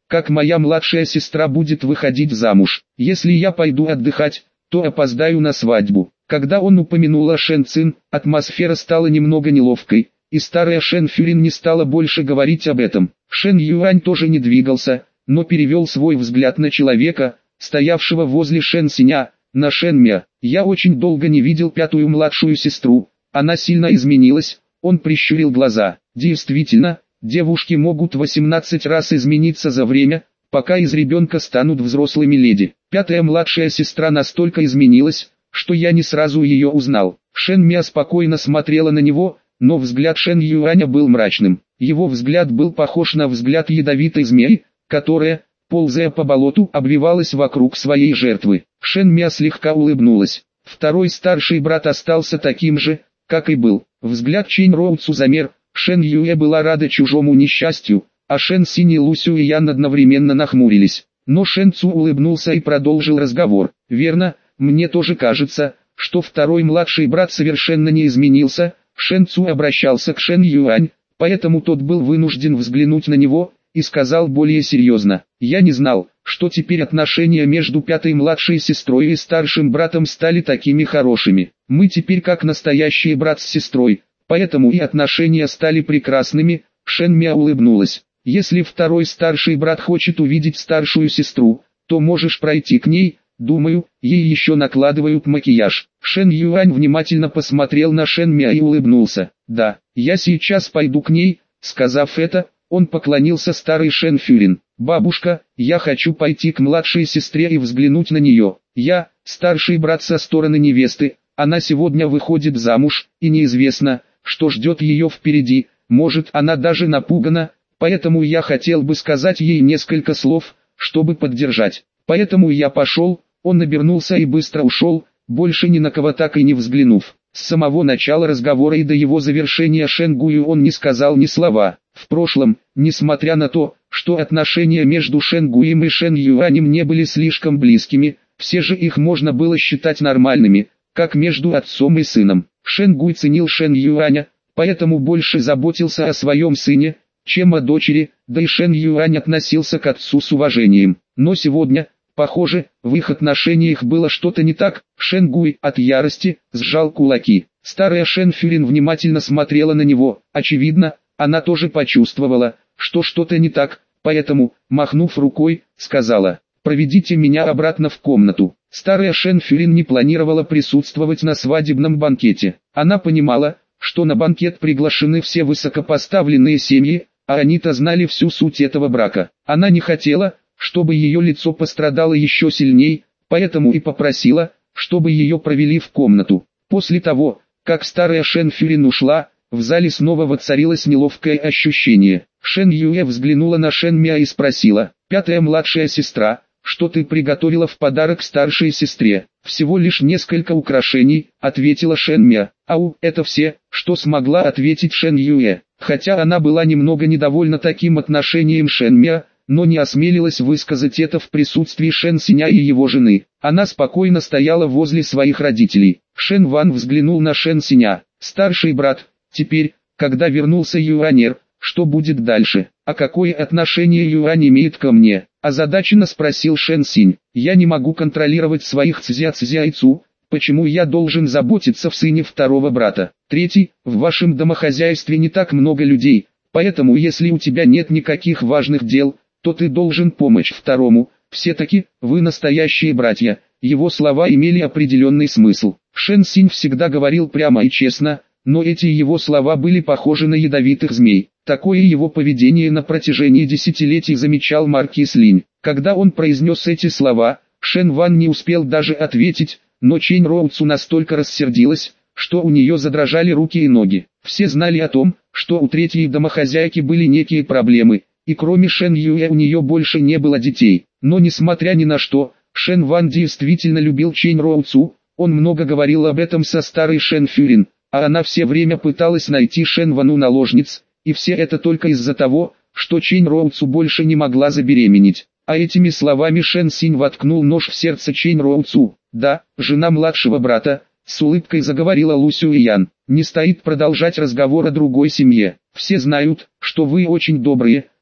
как моя младшая сестра будет выходить замуж. Если я пойду отдыхать, то опоздаю на свадьбу. Когда он упомянул о Шэн Цин, атмосфера стала немного неловкой, и старая Шэн Фюрин не стала больше говорить об этом. Шэн Юань тоже не двигался, но перевел свой взгляд на человека, стоявшего возле Шэн Синя, на Шэн Мя. «Я очень долго не видел пятую младшую сестру, она сильно изменилась», он прищурил глаза. «Действительно, девушки могут восемнадцать раз измениться за время, пока из ребенка станут взрослыми леди. Пятая младшая сестра настолько изменилась, что я не сразу ее узнал». Шэн Мя спокойно смотрела на него, но взгляд Шэн Юаня был мрачным. Его взгляд был похож на взгляд ядовитой змеи, которая, ползая по болоту, обвивалась вокруг своей жертвы. Шэн Мя слегка улыбнулась. Второй старший брат остался таким же, как и был. Взгляд Чэнь Роуцу замер. Шэн Юэ была рада чужому несчастью, а Шэн Синь и Лу Сюэян одновременно нахмурились. Но Шэн Цу улыбнулся и продолжил разговор. «Верно, мне тоже кажется, что второй младший брат совершенно не изменился». Шэн Цу обращался к Шэн Юань, поэтому тот был вынужден взглянуть на него, и сказал более серьезно: «Я не знал, что теперь отношения между пятой младшей сестрой и старшим братом стали такими хорошими. Мы теперь как настоящие брат с сестрой, поэтому и отношения стали прекрасными». Шэн Мя улыбнулась. «Если второй старший брат хочет увидеть старшую сестру, то можешь пройти к ней, думаю, ей еще накладывают макияж». Шэн Юань внимательно посмотрел на Шэн Мя и улыбнулся. «Да, я сейчас пойду к ней». Сказав это, он поклонился старой Шэн Фюрин. «Бабушка, я хочу пойти к младшей сестре и взглянуть на нее. Я, старший брат со стороны невесты, она сегодня выходит замуж, и неизвестно, что ждет ее впереди, может она даже напугана, поэтому я хотел бы сказать ей несколько слов, чтобы поддержать. Поэтому я пошел». Он обернулся и быстро ушел, больше ни на кого так и не взглянув. С самого начала разговора и до его завершения Шэн Гую он не сказал ни слова. В прошлом, несмотря на то, что отношения между Шэн Гуем и Шэн Юанем не были слишком близкими, все же их можно было считать нормальными, как между отцом и сыном. Шэн Гуй ценил Шэн Юаня, поэтому больше заботился о своем сыне, чем о дочери, да и Шэн Юань относился к отцу с уважением. Но сегодня, похоже, в их отношениях было что-то не так. Шэн Гуй от ярости сжал кулаки. Старая Шэн Фюрин внимательно смотрела на него. Очевидно, она тоже почувствовала, что что-то не так, поэтому, махнув рукой, сказала: «Проведите меня обратно в комнату». Старая Шэн Фюрин не планировала присутствовать на свадебном банкете. Она понимала, что на банкет приглашены все высокопоставленные семьи, а они-то знали всю суть этого брака. Она не хотела, чтобы ее лицо пострадало еще сильней, поэтому и попросила, чтобы ее провели в комнату. После того, как старая Шэн Фюрин ушла, в зале снова воцарилось неловкое ощущение. Шэн Юэ взглянула на Шэн Мя и спросила: «Пятая младшая сестра, что ты приготовила в подарок старшей сестре?» «Всего лишь несколько украшений», — ответила Шэн Мя. «Ау, это все, что смогла ответить Шэн Юэ». Хотя она была немного недовольна таким отношением Шэн Мя, но не осмелилась высказать это в присутствии Шэн Синя и его жены. Она спокойно стояла возле своих родителей. Шэн Ван взглянул на Шэн Синя. «Старший брат, теперь, когда вернулся Юанер, что будет дальше? А какое отношение Юань имеет ко мне?» Озадаченно спросил Шэн Синь. «Я не могу контролировать своих цзя-цзя и цу, почему я должен заботиться в сыне второго брата? Третий, в вашем домохозяйстве не так много людей, поэтому если у тебя нет никаких важных дел, то ты должен помочь второму, все-таки, вы настоящие братья». Его слова имели определенный смысл. Шэн Синь всегда говорил прямо и честно, но эти его слова были похожи на ядовитых змей. Такое его поведение на протяжении десятилетий замечал маркиз Линь. Когда он произнес эти слова, Шэн Ван не успел даже ответить, но Чэнь Роуцу настолько рассердилась, что у нее задрожали руки и ноги. Все знали о том, что у третьей домохозяйки были некие проблемы, и кроме Шэн Юэ у нее больше не было детей. Но несмотря ни на что, Шэн Ван действительно любил Чэнь Роуцу, он много говорил об этом со старой Шэн Фюрин, а она все время пыталась найти Шэн Вану наложниц, и все это только из-за того, что Чэнь Роуцу больше не могла забеременеть. А этими словами Шэн Синь воткнул нож в сердце Чэнь Роуцу. «Да, жена младшего брата», — с улыбкой заговорила Лу Сюэян. «Не стоит продолжать разговор о другой семье. Все знают, что вы очень добрые,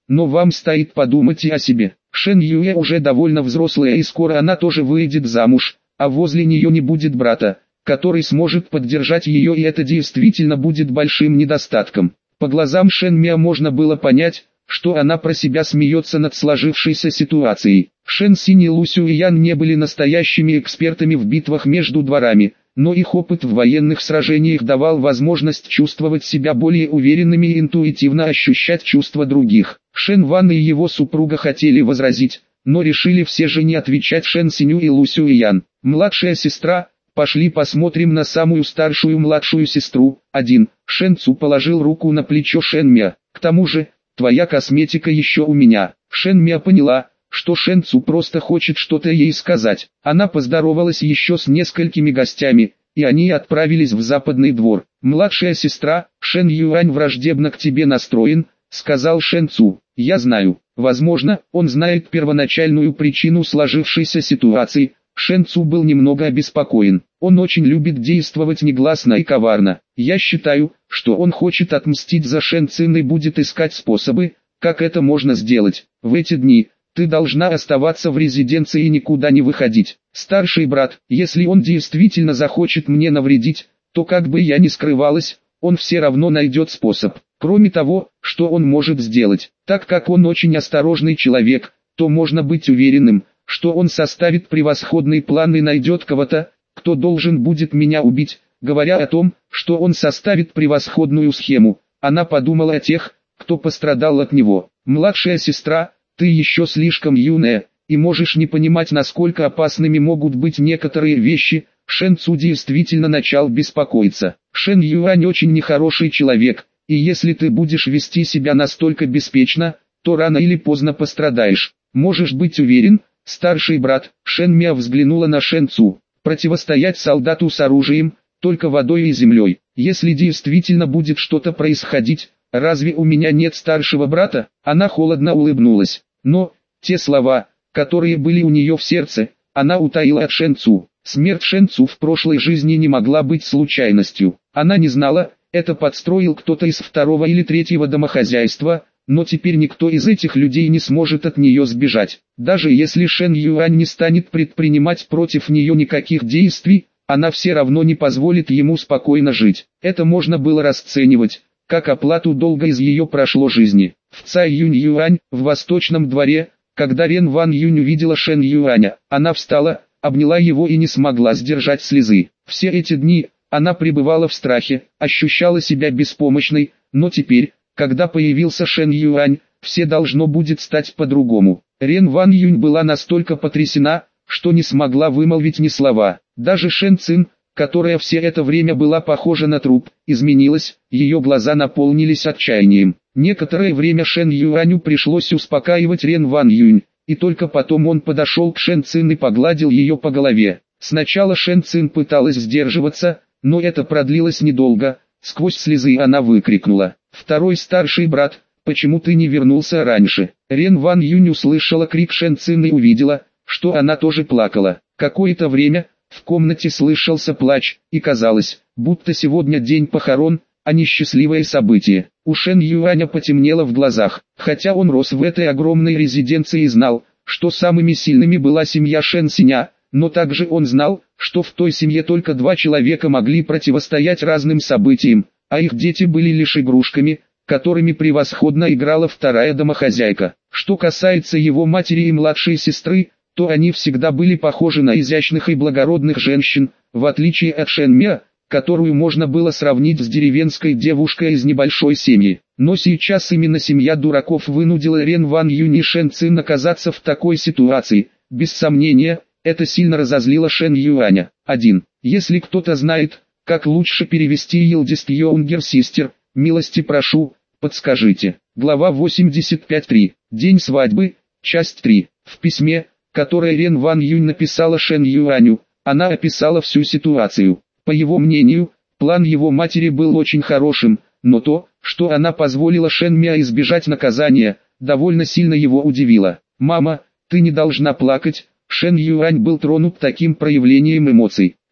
но вам стоит подумать и о себе. Шен Юэ уже довольно взрослая и скоро она тоже выйдет замуж, а возле нее не будет брата, который сможет поддержать ее, и это действительно будет большим недостатком. По глазам Шен Миа можно было понять, что она про себя смеется над сложившейся ситуацией. Шен Синь и Лу Сюэян не были настоящими экспертами в битвах между дворами, но их опыт в военных сражениях давал возможность чувствовать себя более уверенными и интуитивно ощущать чувства других. Шен Ван и его супруга хотели возразить, но решили все же не отвечать Шен Синю и Лу Сюэян. Младшая сестра: пошли посмотрим на самую старшую младшую сестру. один. Шен Цу положил руку на плечо Шен Миа. К тому же, твоя косметика еще у меня. Шен Миа поняла, что Шен Цу просто хочет что-то ей сказать. Она поздоровалась еще с несколькими гостями, и они отправились в западный двор. Младшая сестра: Шен Юань враждебно к тебе настроен, сказал Шен Цу. Я знаю. Возможно, он знает первоначальную причину сложившейся ситуации. Шен Цу был немного обеспокоен. Он очень любит действовать негласно и коварно. Я считаю, что он хочет отмстить за Шен Цин и будет искать способы, как это можно сделать. В эти дни ты должна оставаться в резиденции и никуда не выходить. Старший брат: если он действительно захочет мне навредить, то как бы я ни скрывалась, он все равно найдет способ. Кроме того, что он может сделать, так как он очень осторожный человек, то можно быть уверенным, что он составит превосходный план и найдет кого-то, кто должен будет меня убить. Говоря о том, что он составит превосходную схему, она подумала о тех, кто пострадал от него. Младшая сестра: ты еще слишком юная, и можешь не понимать, насколько опасными могут быть некоторые вещи. Шен Цу действительно начал беспокоиться. Шен Юань очень нехороший человек, и если ты будешь вести себя настолько беспечно, то рано или поздно пострадаешь. Можешь быть уверен, старший брат. Шен Миа взглянула на Шен Цу. Противостоять солдату с оружием, только водой и землей. Если действительно будет что-то происходить, разве у меня нет старшего брата? Она холодно улыбнулась. Но, те слова, которые были у нее в сердце, она утаила от Шен Цу. Смерть Шен Цу в прошлой жизни не могла быть случайностью. Она не знала, это подстроил кто-то из второго или третьего домохозяйства, но теперь никто из этих людей не сможет от нее сбежать. Даже если Шен Юань не станет предпринимать против нее никаких действий, она все равно не позволит ему спокойно жить. Это можно было расценивать как оплату долга из ее прошлой жизни. В Цай Юнь Юань, в восточном дворе, когда Рен Ван Юнь увидела Шен Юаня, она встала, обняла его и не смогла сдержать слезы. Все эти дни она пребывала в страхе, ощущала себя беспомощной, но теперь, когда появился Шен Юань, все должно будет стать по-другому. Рен Ван Юнь была настолько потрясена, что не смогла вымолвить ни слова. Даже Шен Цин, которая все это время была похожа на труп, изменилась, ее глаза наполнились отчаянием. Некоторое время Шен Юаню пришлось успокаивать Рен Ван Юнь, и только потом он подошел к Шен Цин и погладил ее по голове. Сначала Шен Цин пыталась сдерживаться, но это продлилось недолго. Сквозь слезы она выкрикнула: «Второй старший брат, почему ты не вернулся раньше?» Рен Ван Юнь услышала крик Шен Цин и увидела, что она тоже плакала. Какое-то время в комнате слышался плач, и казалось, будто сегодня день похорон, а не счастливое событие. У Шен Юаня потемнело в глазах, хотя он рос в этой огромной резиденции и знал, что самыми сильными была семья Шен Синя, но также он знал, что в той семье только два человека могли противостоять разным событиям, а их дети были лишь игрушками, которыми превосходно играла вторая домохозяйка. Что касается его матери и младшей сестры, то они всегда были похожи на изящных и благородных женщин, в отличие от Шен Миа, которую можно было сравнить с деревенской девушкой из небольшой семьи. Но сейчас именно семья дураков вынудила Рен Ван Юнь и Шен Цин оказаться в такой ситуации. Без сомнения, это сильно разозлило Шен Юаня. один. Если кто-то знает, как лучше перевести Eldest Younger Sister, милости прошу, подскажите. Глава восемьдесят пять три. День свадьбы, часть три. В письме, которое Рен Ван Юнь написала Шен Юаню, она описала всю ситуацию. По его мнению, план его матери был очень хорошим, но то, что она позволила Шен Миа избежать наказания, довольно сильно его удивило. «Мама, ты не должна плакать». Шен Юань был тронут таким проявлением эмоций.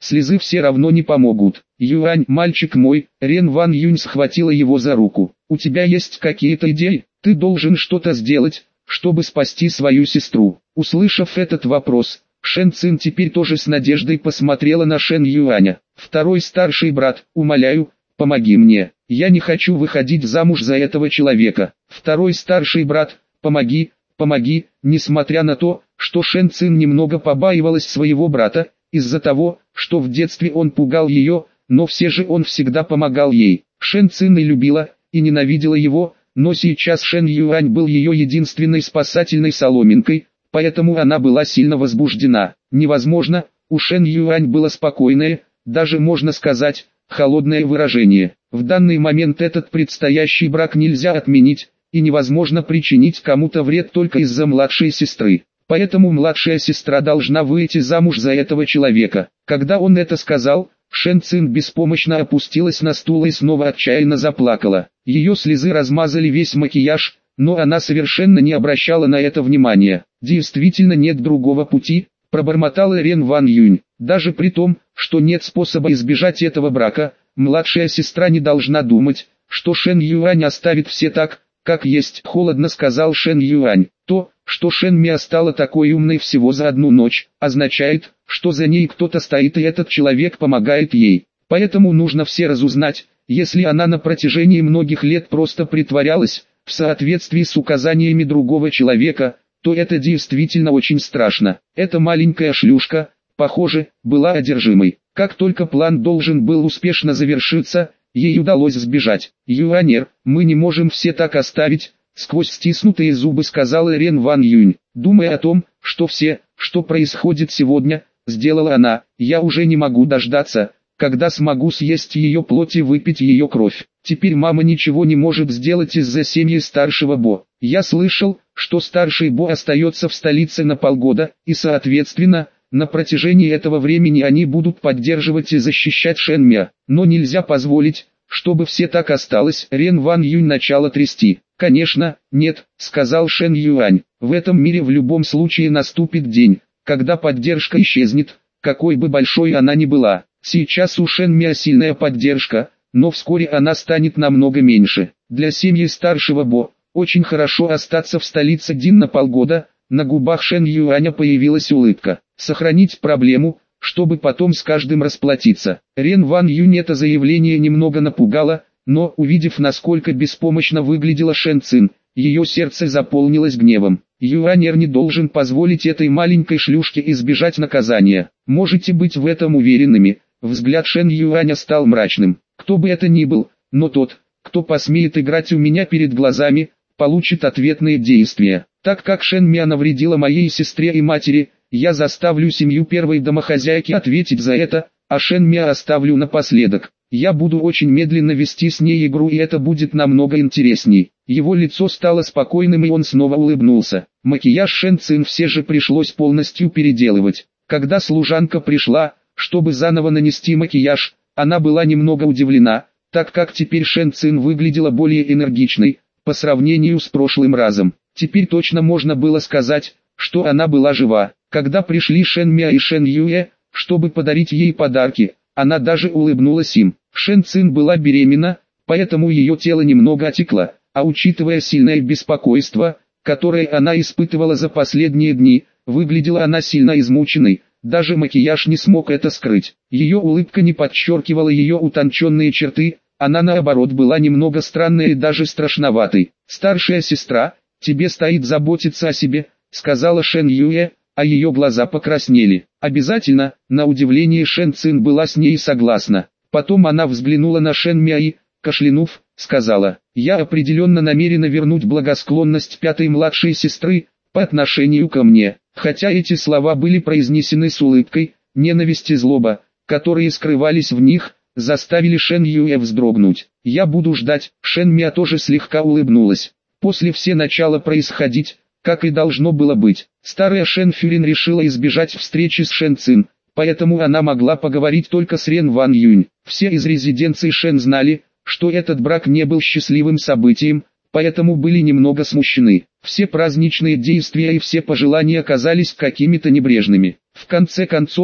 слезы все равно не помогут. Юань, мальчик мой, Рен Ван Юнь схватила его за руку. У тебя есть какие-то идеи? Ты должен что-то сделать, чтобы спасти свою сестру. Услышав этот вопрос, Шэн Цин теперь тоже с надеждой посмотрела на Шэн Юаня. Второй старший брат, умоляю, помоги мне. Я не хочу выходить замуж за этого человека. Второй старший брат, помоги, помоги. Несмотря на то, что Шэн Цин немного побаивалась своего брата, из-за того, что в детстве он пугал ее, но все же он всегда помогал ей. Шэн Цин и любила, и ненавидела его, но сейчас Шэн Юань был ее единственной спасательной соломинкой, поэтому она была сильно возбуждена. Невозможно, у Шэн Юань было спокойное, даже можно сказать, холодное выражение. В данный момент этот предстоящий брак нельзя отменить, и невозможно причинить кому-то вред только из-за младшей сестры. Поэтому младшая сестра должна выйти замуж за этого человека. Когда он это сказал, Шэн Цин беспомощно опустилась на стул и снова отчаянно заплакала. Ее слезы размазали весь макияж, но она совершенно не обращала на это внимания. Действительно нет другого пути, пробормотала Рен Ван Юнь. Даже при том, что нет способа избежать этого брака, младшая сестра не должна думать, что Шэн Юань оставит все так, как есть. Холодно сказал Шэн Юань. То, что Шэн Миа стала такой умной всего за одну ночь, означает, что за ней кто-то стоит и этот человек помогает ей. Поэтому нужно все разузнать, если она на протяжении многих лет просто притворялась, в соответствии с указаниями другого человека, то это действительно очень страшно. Эта маленькая шлюшка, похоже, была одержимой. Как только план должен был успешно завершиться, ей удалось сбежать. «Юанер, мы не можем все так оставить», — сквозь стиснутые зубы сказала Рен Ван Юнь. Думая о том, что все, что происходит сегодня, сделала она, я уже не могу дождаться, когда смогу съесть ее плоть и выпить ее кровь. Теперь мама ничего не может сделать из-за семьи старшего Бо. Я слышал, что старший Бо остается в столице на полгода, и соответственно, на протяжении этого времени они будут поддерживать и защищать Шэн Миа. Но нельзя позволить, чтобы все так осталось. Рен Ван Юнь начала трясти. «Конечно, нет», — сказал Шэн Юань. «В этом мире в любом случае наступит день, когда поддержка исчезнет, какой бы большой она ни была. Сейчас у Шэн Миа сильная поддержка, но вскоре она станет намного меньше. Для семьи старшего Бо очень хорошо остаться в столице Дин на полгода». На губах Шэн Юаня появилась улыбка. «Сохранить проблему, чтобы потом с каждым расплатиться». Рен Ван Юнь это заявление немного напугало, но, увидев, насколько беспомощно выглядела Шэн Цин, ее сердце заполнилось гневом. Юанер не должен позволить этой маленькой шлюшке избежать наказания. Можете быть в этом уверенными. Взгляд Шэн Юаня стал мрачным. Кто бы это ни был, но тот, кто посмеет играть у меня перед глазами, получит ответные действия. Так как Шэн Миа навредила моей сестре и матери, я заставлю семью первой домохозяйки ответить за это, а Шэн Миа оставлю напоследок. Я буду очень медленно вести с ней игру, и это будет намного интересней. Его лицо стало спокойным, и он снова улыбнулся. Макияж Шэн Цин все же пришлось полностью переделывать. Когда служанка пришла, чтобы заново нанести макияж, она была немного удивлена, так как теперь Шэн Цин выглядела более энергичной, по сравнению с прошлым разом. Теперь точно можно было сказать, что она была жива. Когда пришли Шэн Миа и Шэн Юэ, чтобы подарить ей подарки, она даже улыбнулась им. Шэн Цин была беременна, поэтому ее тело немного отекло, а учитывая сильное беспокойство, которое она испытывала за последние дни, выглядела она сильно измученной, даже макияж не смог это скрыть. Ее улыбка не подчеркивала ее утонченные черты, она наоборот была немного странной и даже страшноватой. «Старшая сестра, тебе стоит заботиться о себе», — сказала Шэн Юэ, а ее глаза покраснели. «Обязательно», на удивление Шэн Цин была с ней согласна. Потом она взглянула на Шэн Миа и, кашлянув, сказала: «Я определенно намерена вернуть благосклонность пятой младшей сестры по отношению ко мне». Хотя эти слова были произнесены с улыбкой, ненависть и злоба, которые скрывались в них, заставили Шэн Юэ вздрогнуть. «Я буду ждать». Шэн Миа тоже слегка улыбнулась. После все начало происходить, как и должно было быть. Старая Шэн Фюрин решила избежать встречи с Шэн Цин, поэтому она могла поговорить только с Рен Ван Юнь. Все из резиденции Шэн знали, что этот брак не был счастливым событием, поэтому были немного смущены. Все праздничные действия и все пожелания оказались какими-то небрежными. В конце концов,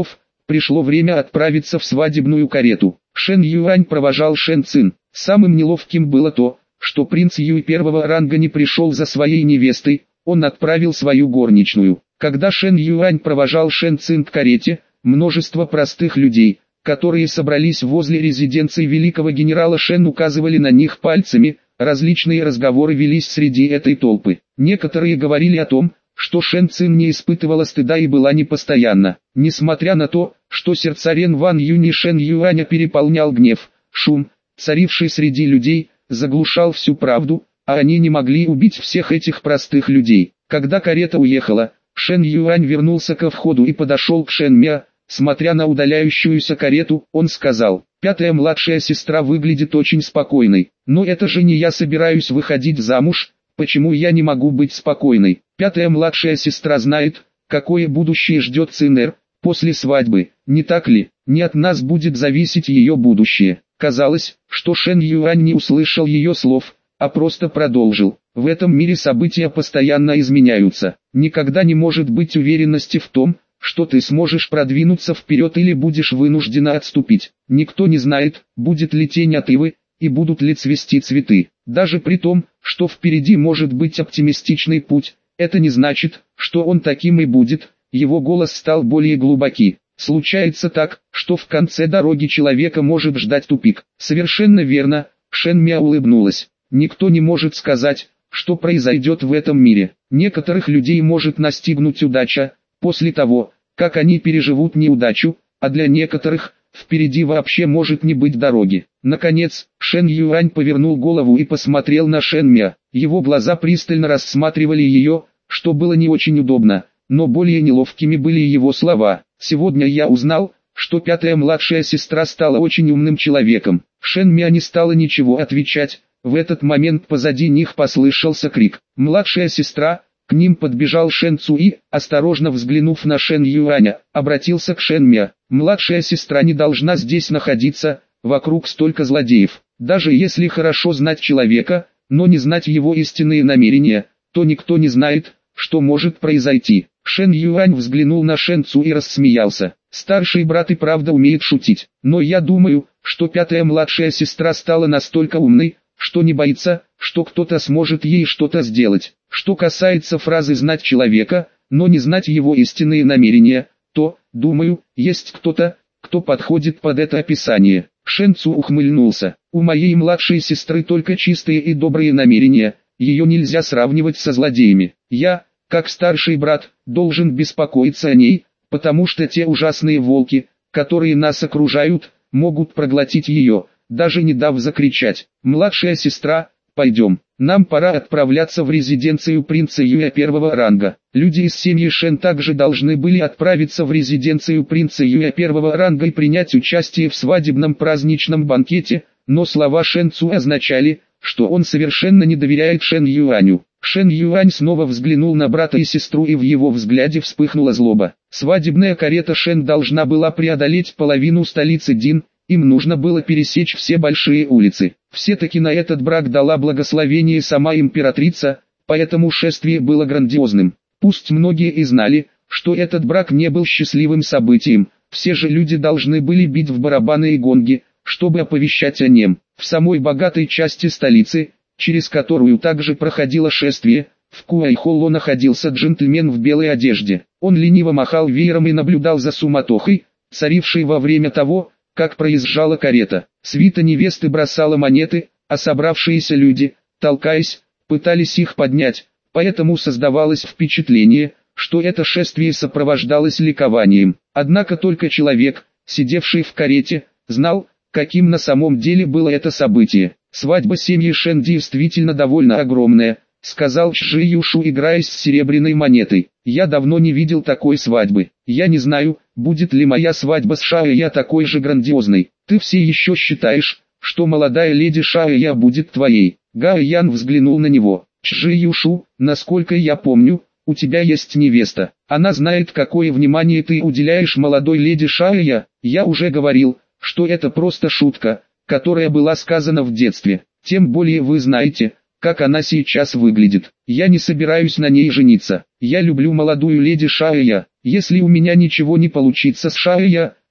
пришло время отправиться в свадебную карету. Шэн Юань провожал Шэн Цин. Самым неловким было то, что принц Юй первого ранга не пришел за своей невестой, он отправил свою горничную. Когда Шэн Юань провожал Шэн Цин к карете, множество простых людей, которые собрались возле резиденции великого генерала Шэн, указывали на них пальцами, различные разговоры велись среди этой толпы. Некоторые говорили о том, что Шэн Цин не испытывала стыда и была непостоянна. Несмотря на то, что сердца Рен Ван Юнь и Шэн Юаня переполнял гнев, шум, царивший среди людей, заглушал всю правду, а они не могли убить всех этих простых людей. Когда карета уехала, Шэн Юань вернулся ко входу и подошел к Шэн Мя. Смотря на удаляющуюся карету, он сказал: «Пятая младшая сестра выглядит очень спокойной, но это же не я собираюсь выходить замуж, почему я не могу быть спокойной? Пятая младшая сестра знает, какое будущее ждет Цинэр после свадьбы, не так ли? Не от нас будет зависеть ее будущее». Казалось, что Шэн Юань не услышал ее слов, а просто продолжил: «В этом мире события постоянно изменяются, никогда не может быть уверенности в том, что ты сможешь продвинуться вперед или будешь вынуждена отступить. Никто не знает, будет ли тень от ивы, и будут ли цвести цветы. Даже при том, что впереди может быть оптимистичный путь, это не значит, что он таким и будет». Его голос стал более глубокий. «Случается так, что в конце дороги человека может ждать тупик». «Совершенно верно», Шэн Мя улыбнулась. «Никто не может сказать, что произойдет в этом мире. Некоторых людей может настигнуть удача после того, как они переживут неудачу, а для некоторых впереди вообще может не быть дороги». Наконец, Шэн Юань повернул голову и посмотрел на Шэн Мя. Его глаза пристально рассматривали ее, что было не очень удобно, но более неловкими были его слова. «Сегодня я узнал, что пятая младшая сестра стала очень умным человеком». Шэн Мя не стала ничего отвечать. В этот момент позади них послышался крик: «Младшая сестра!» К ним подбежал Шэн Цуи, осторожно взглянув на Шэн Юаня, обратился к Шэн Мя: «Младшая сестра не должна здесь находиться, вокруг столько злодеев. Даже если хорошо знать человека, но не знать его истинные намерения, то никто не знает, что может произойти». Шэн Юань взглянул на Шэн Цуи и рассмеялся. «Старший брат и правда умеет шутить, но я думаю, что пятая младшая сестра стала настолько умной, что не боится, что кто-то сможет ей что-то сделать. Что касается фразы «знать человека, но не знать его истинные намерения», то, думаю, есть кто-то, кто подходит под это описание». Шэн Цу ухмыльнулся. «У моей младшей сестры только чистые и добрые намерения, ее нельзя сравнивать со злодеями. Я, как старший брат, должен беспокоиться о ней, потому что те ужасные волки, которые нас окружают, могут проглотить ее, даже не дав закричать. Младшая сестра, пойдем, нам пора отправляться в резиденцию принца Юя первого ранга». Люди из семьи Шэн также должны были отправиться в резиденцию принца Юя первого ранга и принять участие в свадебном праздничном банкете, но слова Шэн Цу означали, что он совершенно не доверяет Шэн Юаню. Шэн Юань снова взглянул на брата и сестру, и в его взгляде вспыхнула злоба. Свадебная карета Шэн должна была преодолеть половину столицы Дин, им нужно было пересечь все большие улицы. Все-таки на этот брак дала благословение сама императрица, поэтому шествие было грандиозным. Пусть многие и знали, что этот брак не был счастливым событием, все же люди должны были бить в барабаны и гонги, чтобы оповещать о нем. В самой богатой части столицы, через которую также проходило шествие, в Куайхолло находился джентльмен в белой одежде. Он лениво махал веером и наблюдал за суматохой, царившей во время того, как проезжала карета. Свита невесты бросала монеты, а собравшиеся люди, толкаясь, пытались их поднять, поэтому создавалось впечатление, что это шествие сопровождалось ликованием. Однако только человек, сидевший в карете, знал, каким на самом деле было это событие. «Свадьба семьи Шэн действительно довольно огромная», — сказал Ши Юшу, играясь с серебряной монетой. «Я давно не видел такой свадьбы. Я не знаю, будет ли моя свадьба с Шаоя такой же грандиозной. Ты все еще считаешь, что молодая леди Шаоя будет твоей?» Гао Ян взглянул на него. «Ши Юшу, насколько я помню, у тебя есть невеста. Она знает, какое внимание ты уделяешь молодой леди Шаоя. Я уже говорил, что это просто шутка, которая была сказана в детстве. Тем более вы знаете, как она сейчас выглядит. Я не собираюсь на ней жениться. Я люблю молодую леди Шаоя. Если у меня ничего не получится с Шаоя,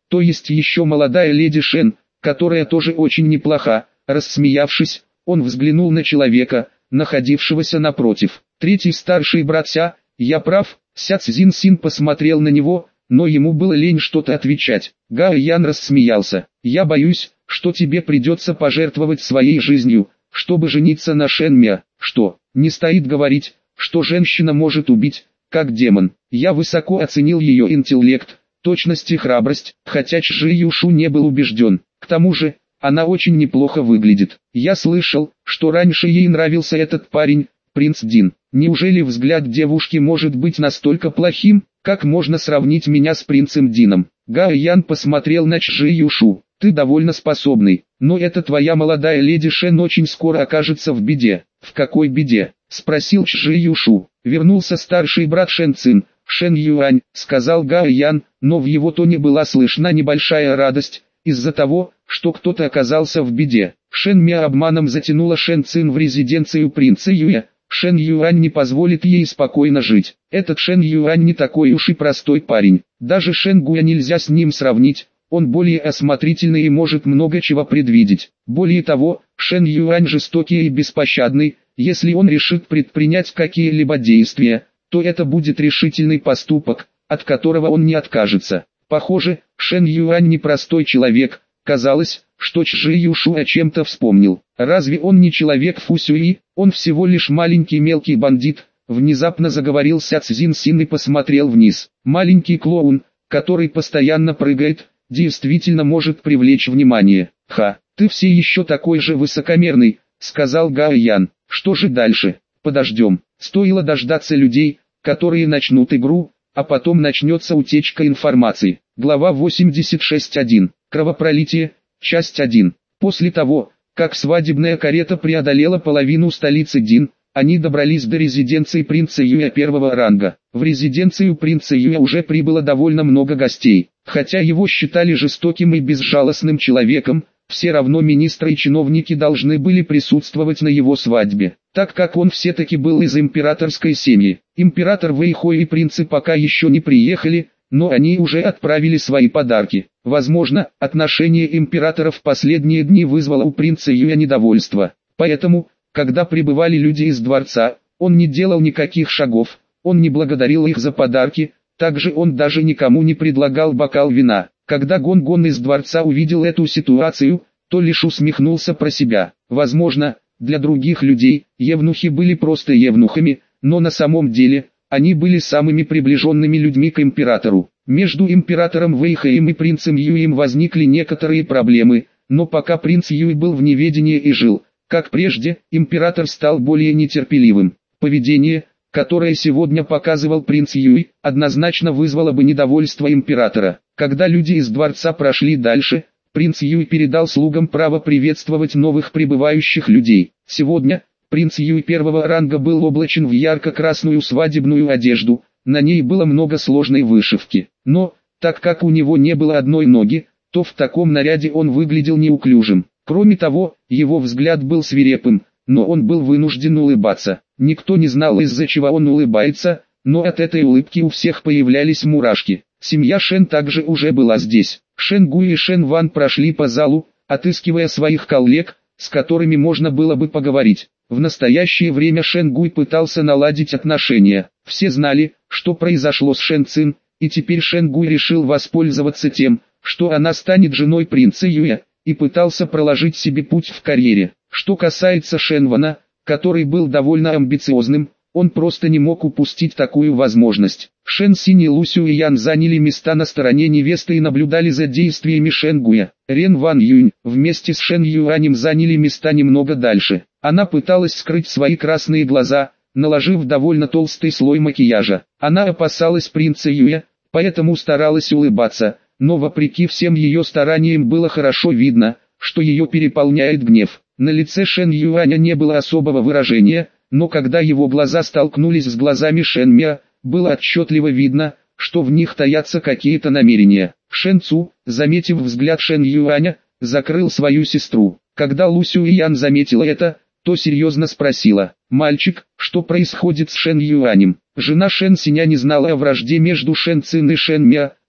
то есть еще молодая леди Шен, которая тоже очень неплоха. Рассмеявшись, он взглянул на человека, находившегося напротив. Третий старший брат Ся, я прав? Ся Цзин Син посмотрел на него, но ему было лень что-то отвечать. Гао Ян рассмеялся. Я боюсь, что тебе придется пожертвовать своей жизнью, чтобы жениться на Шен Мя. Что, не стоит говорить, что женщина может убить, как демон. Я высоко оценил ее интеллект, точность и храбрость, хотя Чжи Юшу не был убежден. К тому же, она очень неплохо выглядит. Я слышал, что раньше ей нравился этот парень, принц Дин. Неужели взгляд девушки может быть настолько плохим? Как можно сравнить меня с принцем Дином? Гао Ян посмотрел на Чжи Юшу. Ты довольно способный, но эта твоя молодая леди Шен очень скоро окажется в беде. В какой беде? Спросил Чжи Юшу. Вернулся старший брат Шен Цин, Шен Юань, сказал Гао Ян, но в его тоне была слышна небольшая радость, из-за того, что кто-то оказался в беде. Шен Мя обманом затянула Шен Цин в резиденцию принца Юя. Шен Юань не позволит ей спокойно жить. Этот Шен Юань не такой уж и простой парень. Даже Шен Гуя нельзя с ним сравнить. Он более осмотрительный и может много чего предвидеть. Более того, Шен Юань жестокий и беспощадный. Если он решит предпринять какие-либо действия, то это будет решительный поступок, от которого он не откажется. Похоже, Шен Юань непростой человек. Казалось, что Чжи Юшу о чем-то вспомнил. Разве он не человек Фу Сюи? Он всего лишь маленький мелкий бандит. Внезапно заговорил Ся Цзин Син и посмотрел вниз. Маленький клоун, который постоянно прыгает, действительно может привлечь внимание. Ха, ты все еще такой же высокомерный, сказал Гао Ян. Что же дальше? Подождем. Стоило дождаться людей, которые начнут игру, а потом начнется утечка информации. Глава восемьдесят шесть точка один. Кровопролитие. Часть один. После того, как свадебная карета преодолела половину столицы Дин, они добрались до резиденции принца Юя первого ранга. В резиденцию принца Юя уже прибыло довольно много гостей. Хотя его считали жестоким и безжалостным человеком, все равно министры и чиновники должны были присутствовать на его свадьбе, так как он все-таки был из императорской семьи. Император Вэйхой и принцы пока еще не приехали, но они уже отправили свои подарки. Возможно, отношение императора в последние дни вызвало у принца Юя недовольство. Поэтому, когда прибывали люди из дворца, он не делал никаких шагов, он не благодарил их за подарки, также он даже никому не предлагал бокал вина. Когда Гон-Гон из дворца увидел эту ситуацию, то лишь усмехнулся про себя. Возможно, для других людей, евнухи были просто евнухами, но на самом деле, они были самыми приближенными людьми к императору. Между императором Вэйхаем и принцем Юем возникли некоторые проблемы, но пока принц Юй был в неведении и жил, как прежде, император стал более нетерпеливым. Поведение, которое сегодня показывал принц Юй, однозначно вызвало бы недовольство императора. Когда люди из дворца прошли дальше, принц Юй передал слугам право приветствовать новых прибывающих людей. Сегодня, принц Юй первого ранга был облачен в ярко-красную свадебную одежду, на ней было много сложной вышивки. Но, так как у него не было одной ноги, то в таком наряде он выглядел неуклюжим. Кроме того, его взгляд был свирепым, но он был вынужден улыбаться. Никто не знал, из-за чего он улыбается, но от этой улыбки у всех появлялись мурашки. Семья Шен также уже была здесь. Шен Гуй и Шен Ван прошли по залу, отыскивая своих коллег, с которыми можно было бы поговорить. В настоящее время Шен Гуй пытался наладить отношения. Все знали, что произошло с Шен Цин, и теперь Шен Гуй решил воспользоваться тем, что она станет женой принца Юя, и пытался проложить себе путь в карьере. Что касается Шен Вана, который был довольно амбициозным, он просто не мог упустить такую возможность. Шен Синь и Лу Сюэян заняли места на стороне невесты и наблюдали за действиями Шен Гуя. Рен Ван Юнь вместе с Шен Юанем заняли места немного дальше. Она пыталась скрыть свои красные глаза, наложив довольно толстый слой макияжа. Она опасалась принца Юя, поэтому старалась улыбаться, но вопреки всем ее стараниям было хорошо видно, что ее переполняет гнев. На лице Шен Юаня не было особого выражения, но когда его глаза столкнулись с глазами Шен Мя, было отчетливо видно, что в них таятся какие-то намерения. Шен Цу, заметив взгляд Шен Юаня, закрыл свою сестру. Когда Лу Сюэян заметила это, то серьезно спросила: «Мальчик, что происходит с Шен Юанем?» Жена Шен Синя не знала о вражде между Шен Цин и Шен Мя,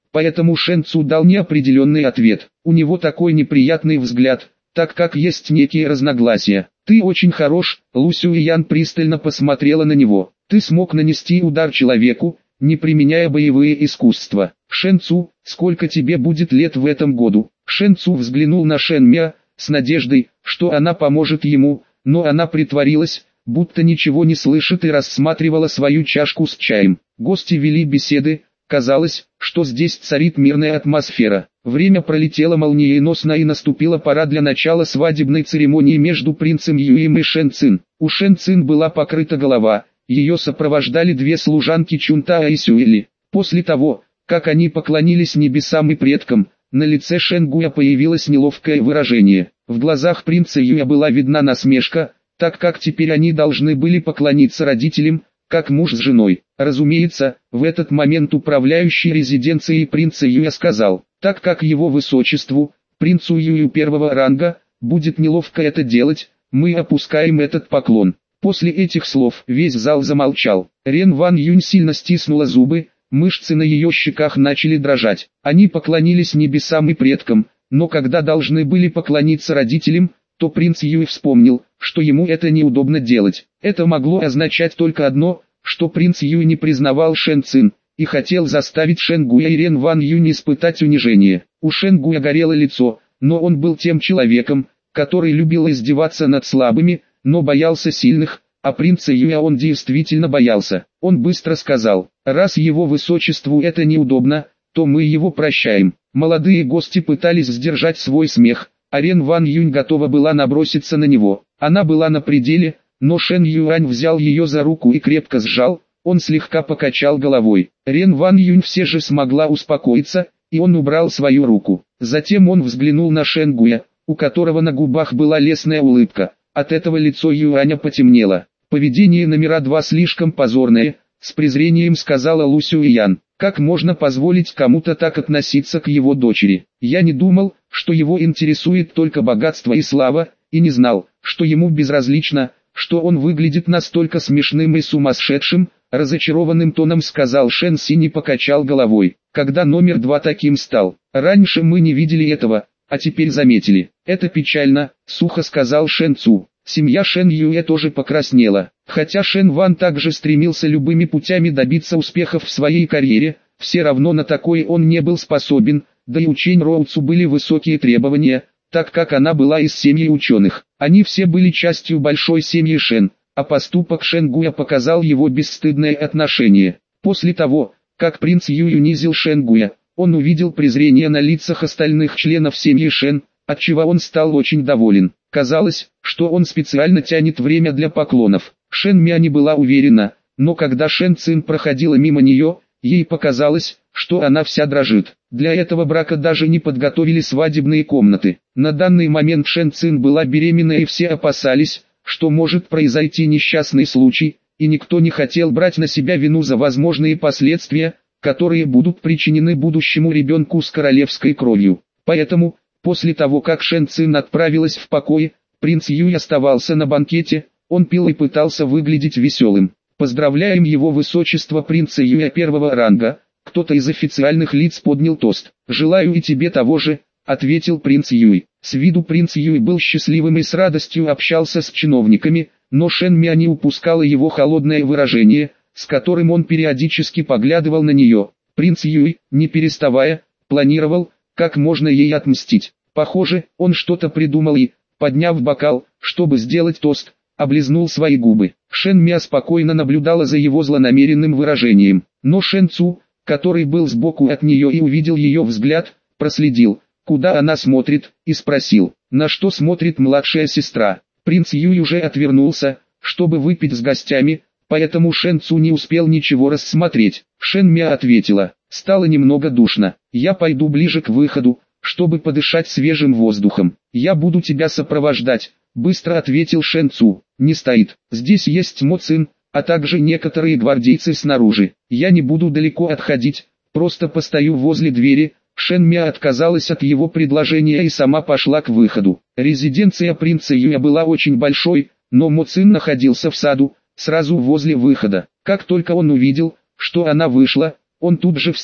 поэтому Шэн Цу дал неопределенный ответ. У него такой неприятный взгляд, так как есть некие разногласия. «Ты очень хорош», Лу Сюэян пристально посмотрела на него. «Ты смог нанести удар человеку, не применяя боевые искусства. Шэн Цу, сколько тебе будет лет в этом году?» Шэн Цу взглянул на Шэн Мя, с надеждой, что она поможет ему, но она притворилась, будто ничего не слышит и рассматривала свою чашку с чаем. Гости вели беседы, казалось, что здесь царит мирная атмосфера. Время пролетело молниеносно и наступила пора для начала свадебной церемонии между принцем Юем и Шэн Цин. У Шэн Цин была покрыта голова, ее сопровождали две служанки Чунтаа и Сюэли. После того, как они поклонились небесам и предкам, на лице Шэн Гуя появилось неловкое выражение. В глазах принца Юя была видна насмешка, так как теперь они должны были поклониться родителям, как муж с женой. Разумеется, в этот момент управляющий резиденцией принца Юя сказал, так как его высочеству, принцу Юю первого ранга, будет неловко это делать, мы опускаем этот поклон. После этих слов весь зал замолчал. Рен Ван Юнь сильно стиснула зубы, мышцы на ее щеках начали дрожать. Они поклонились небесам и предкам, но когда должны были поклониться родителям, то принц Юй вспомнил, что ему это неудобно делать. Это могло означать только одно, что принц Юй не признавал Шэн Цин, и хотел заставить Шэн Гуя и Рен Ван Юнь испытать унижение. У Шэн Гуя горело лицо, но он был тем человеком, который любил издеваться над слабыми, но боялся сильных, а принца Юя он действительно боялся. Он быстро сказал, раз его высочеству это неудобно, то мы его прощаем. Молодые гости пытались сдержать свой смех, а Рен Ван Юнь готова была наброситься на него. Она была на пределе, но Шэн Юань взял ее за руку и крепко сжал, он слегка покачал головой. Рен Ван Юнь все же смогла успокоиться, и он убрал свою руку. Затем он взглянул на Шэн Гуя, у которого на губах была лесная улыбка. От этого лицо Юаня потемнело. «Поведение номера два слишком позорное», — с презрением сказала Лу Сюэян. «Как можно позволить кому-то так относиться к его дочери? Я не думал, что его интересует только богатство и слава, и не знал, что ему безразлично, что он выглядит настолько смешным и сумасшедшим», — разочарованным тоном сказал Шэн Синь и покачал головой. «Когда номер два таким стал? Раньше мы не видели этого, а теперь заметили. Это печально», — сухо сказал Шэн Цу. Семья Шэн Юэ тоже покраснела. Хотя Шэн Ван также стремился любыми путями добиться успехов в своей карьере, все равно на такое он не был способен, да и у Чэнь Роуцу были высокие требования, так как она была из семьи ученых. Они все были частью большой семьи Шэн, а поступок Шэн Гуя показал его бесстыдное отношение. После того, как принц Юй унизил Шэн Гуя, он увидел презрение на лицах остальных членов семьи Шэн, отчего он стал очень доволен. Казалось, что он специально тянет время для поклонов. Шэн Мя не была уверена, но когда Шэн Цин проходила мимо нее, ей показалось, что она вся дрожит. Для этого брака даже не подготовили свадебные комнаты. На данный момент Шэн Цин была беременна и все опасались, что может произойти несчастный случай, и никто не хотел брать на себя вину за возможные последствия, которые будут причинены будущему ребенку с королевской кровью. Поэтому, после того как Шэн Цин отправилась в покой, принц Юй оставался на банкете, он пил и пытался выглядеть веселым. «Поздравляем его высочество принца Юя первого ранга», кто-то из официальных лиц поднял тост. «Желаю и тебе того же», ответил принц Юй. С виду принц Юй был счастливым и с радостью общался с чиновниками, но Шэн Мя не упускала его холодное выражение, с которым он периодически поглядывал на нее. Принц Юй, не переставая, планировал, как можно ей отмстить. Похоже, он что-то придумал и, подняв бокал, чтобы сделать тост, облизнул свои губы. Шэн Мя спокойно наблюдала за его злонамеренным выражением. Но Шэн Цу, который был сбоку от нее и увидел ее взгляд, проследил, куда она смотрит, и спросил, на что смотрит младшая сестра. Принц Юй уже отвернулся, чтобы выпить с гостями, поэтому Шэн Цу не успел ничего рассмотреть. Шэн Мя ответила, стало немного душно, я пойду ближе к выходу, чтобы подышать свежим воздухом. Я буду тебя сопровождать, быстро ответил Шэн Цу. Не стоит, здесь есть Мо Цин, а также некоторые гвардейцы снаружи. Я не буду далеко отходить, просто постою возле двери. Шэн Мя отказалась от его предложения и сама пошла к выходу. Резиденция принца Юя была очень большой, но Мо Цин находился в саду, сразу возле выхода. Как только он увидел, что она вышла, он тут же встал.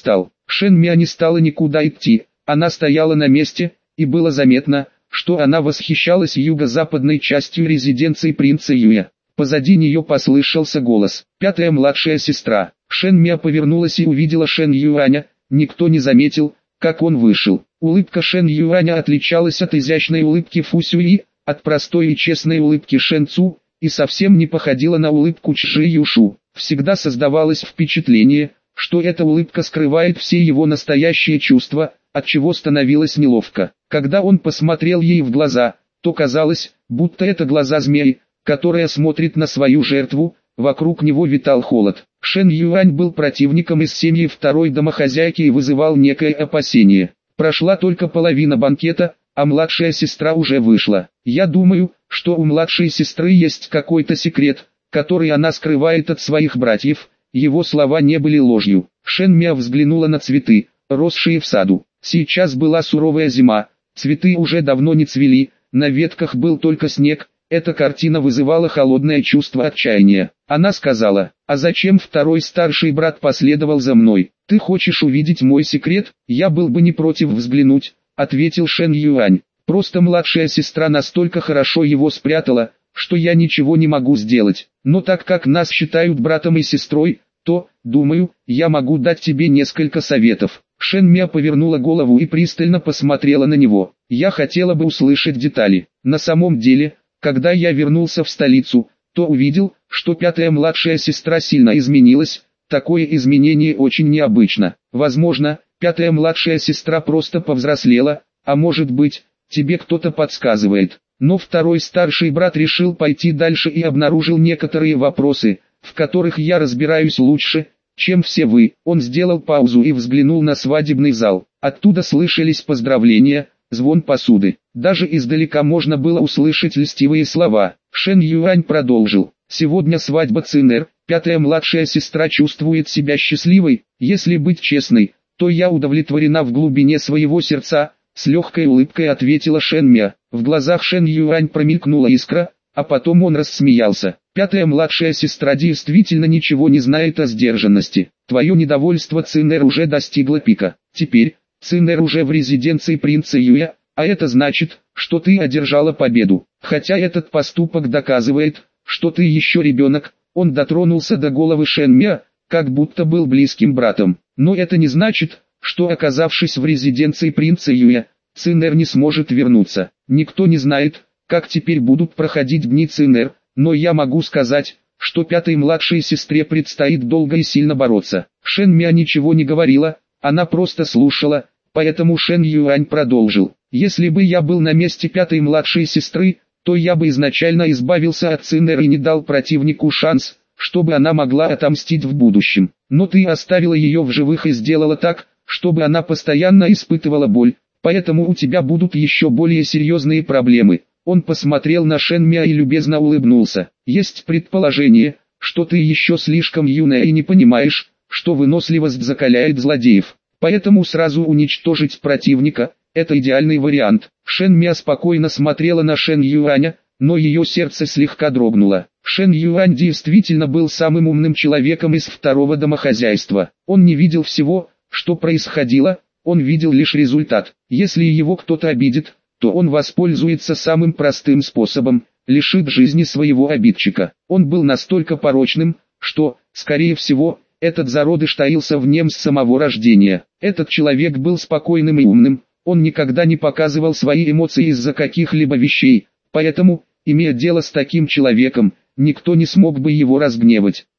Шен Мя не стала никуда идти, она стояла на месте, и было заметно, что она восхищалась юго-западной частью резиденции принца Юя. Позади нее послышался голос. Пятая младшая сестра. Шен Мя повернулась и увидела Шен Юаня. Никто не заметил, как он вышел. Улыбка Шен Юаня отличалась от изящной улыбки Фу Сюи, от простой и честной улыбки Шен Цу, и совсем не походила на улыбку Чжи Юшу. Всегда создавалось впечатление, что эта улыбка скрывает все его настоящие чувства, отчего становилось неловко. Когда он посмотрел ей в глаза, то казалось, будто это глаза змеи, которая смотрит на свою жертву. Вокруг него витал холод. Шен Юань был противником из семьи второй домохозяйки и вызывал некое опасение. Прошла только половина банкета, а младшая сестра уже вышла. Я думаю, что у младшей сестры есть какой-то секрет, который она скрывает от своих братьев. Его слова не были ложью. Шен Мя взглянула на цветы, росшие в саду. Сейчас была суровая зима, цветы уже давно не цвели, на ветках был только снег. Эта картина вызывала холодное чувство отчаяния. Она сказала: «А зачем второй старший брат последовал за мной? Ты хочешь увидеть мой секрет?» «Я был бы не против взглянуть», — ответил Шен Юань. «Просто младшая сестра настолько хорошо его спрятала, что я ничего не могу сделать. Но так как нас считают братом и сестрой, то, думаю, я могу дать тебе несколько советов». Шен Мя повернула голову и пристально посмотрела на него. «Я хотела бы услышать детали. На самом деле, когда я вернулся в столицу, то увидел, что пятая младшая сестра сильно изменилась. Такое изменение очень необычно. Возможно, пятая младшая сестра просто повзрослела, а может быть, тебе кто-то подсказывает». Но второй старший брат решил пойти дальше и обнаружил некоторые вопросы, в которых я разбираюсь лучше, чем все вы. Он сделал паузу и взглянул на свадебный зал. Оттуда слышались поздравления, звон посуды. Даже издалека можно было услышать льстивые слова. Шен Юань продолжил. «Сегодня свадьба Цинэр, пятая младшая сестра чувствует себя счастливой. Если быть честной, то я удовлетворена в глубине своего сердца», — с легкой улыбкой ответила Шен Мя. В глазах Шен Юань промелькнула искра, а потом он рассмеялся. «Пятая младшая сестра действительно ничего не знает о сдержанности. Твое недовольство Цинэр уже достигло пика. Теперь, Цинэр уже в резиденции принца Юя, а это значит, что ты одержала победу. Хотя этот поступок доказывает, что ты еще ребенок». Он дотронулся до головы Шен Мя, как будто был близким братом. «Но это не значит, что, оказавшись в резиденции принца Юя, Цинэр не сможет вернуться. Никто не знает, как теперь будут проходить дни Цинэр, но я могу сказать, что пятой младшей сестре предстоит долго и сильно бороться». Шен Мя ничего не говорила, она просто слушала, поэтому Шен Юань продолжил. «Если бы я был на месте пятой младшей сестры, то я бы изначально избавился от Цинэр и не дал противнику шанс, чтобы она могла отомстить в будущем. Но ты оставила ее в живых и сделала так, чтобы она постоянно испытывала боль, поэтому у тебя будут еще более серьезные проблемы». Он посмотрел на Шен Мя и любезно улыбнулся. «Есть предположение, что ты еще слишком юная и не понимаешь, что выносливость закаляет злодеев. Поэтому сразу уничтожить противника – это идеальный вариант». Шен Мя спокойно смотрела на Шен Юаня, но ее сердце слегка дрогнуло. Шен Юань действительно был самым умным человеком из второго домохозяйства. Он не видел всего, что происходило, он видел лишь результат. Если его кто-то обидит, то он воспользуется самым простым способом, лишит жизни своего обидчика. Он был настолько порочным, что, скорее всего, этот зародыш таился в нем с самого рождения. Этот человек был спокойным и умным, он никогда не показывал свои эмоции из-за каких-либо вещей, поэтому, имея дело с таким человеком, никто не смог бы его разгневать.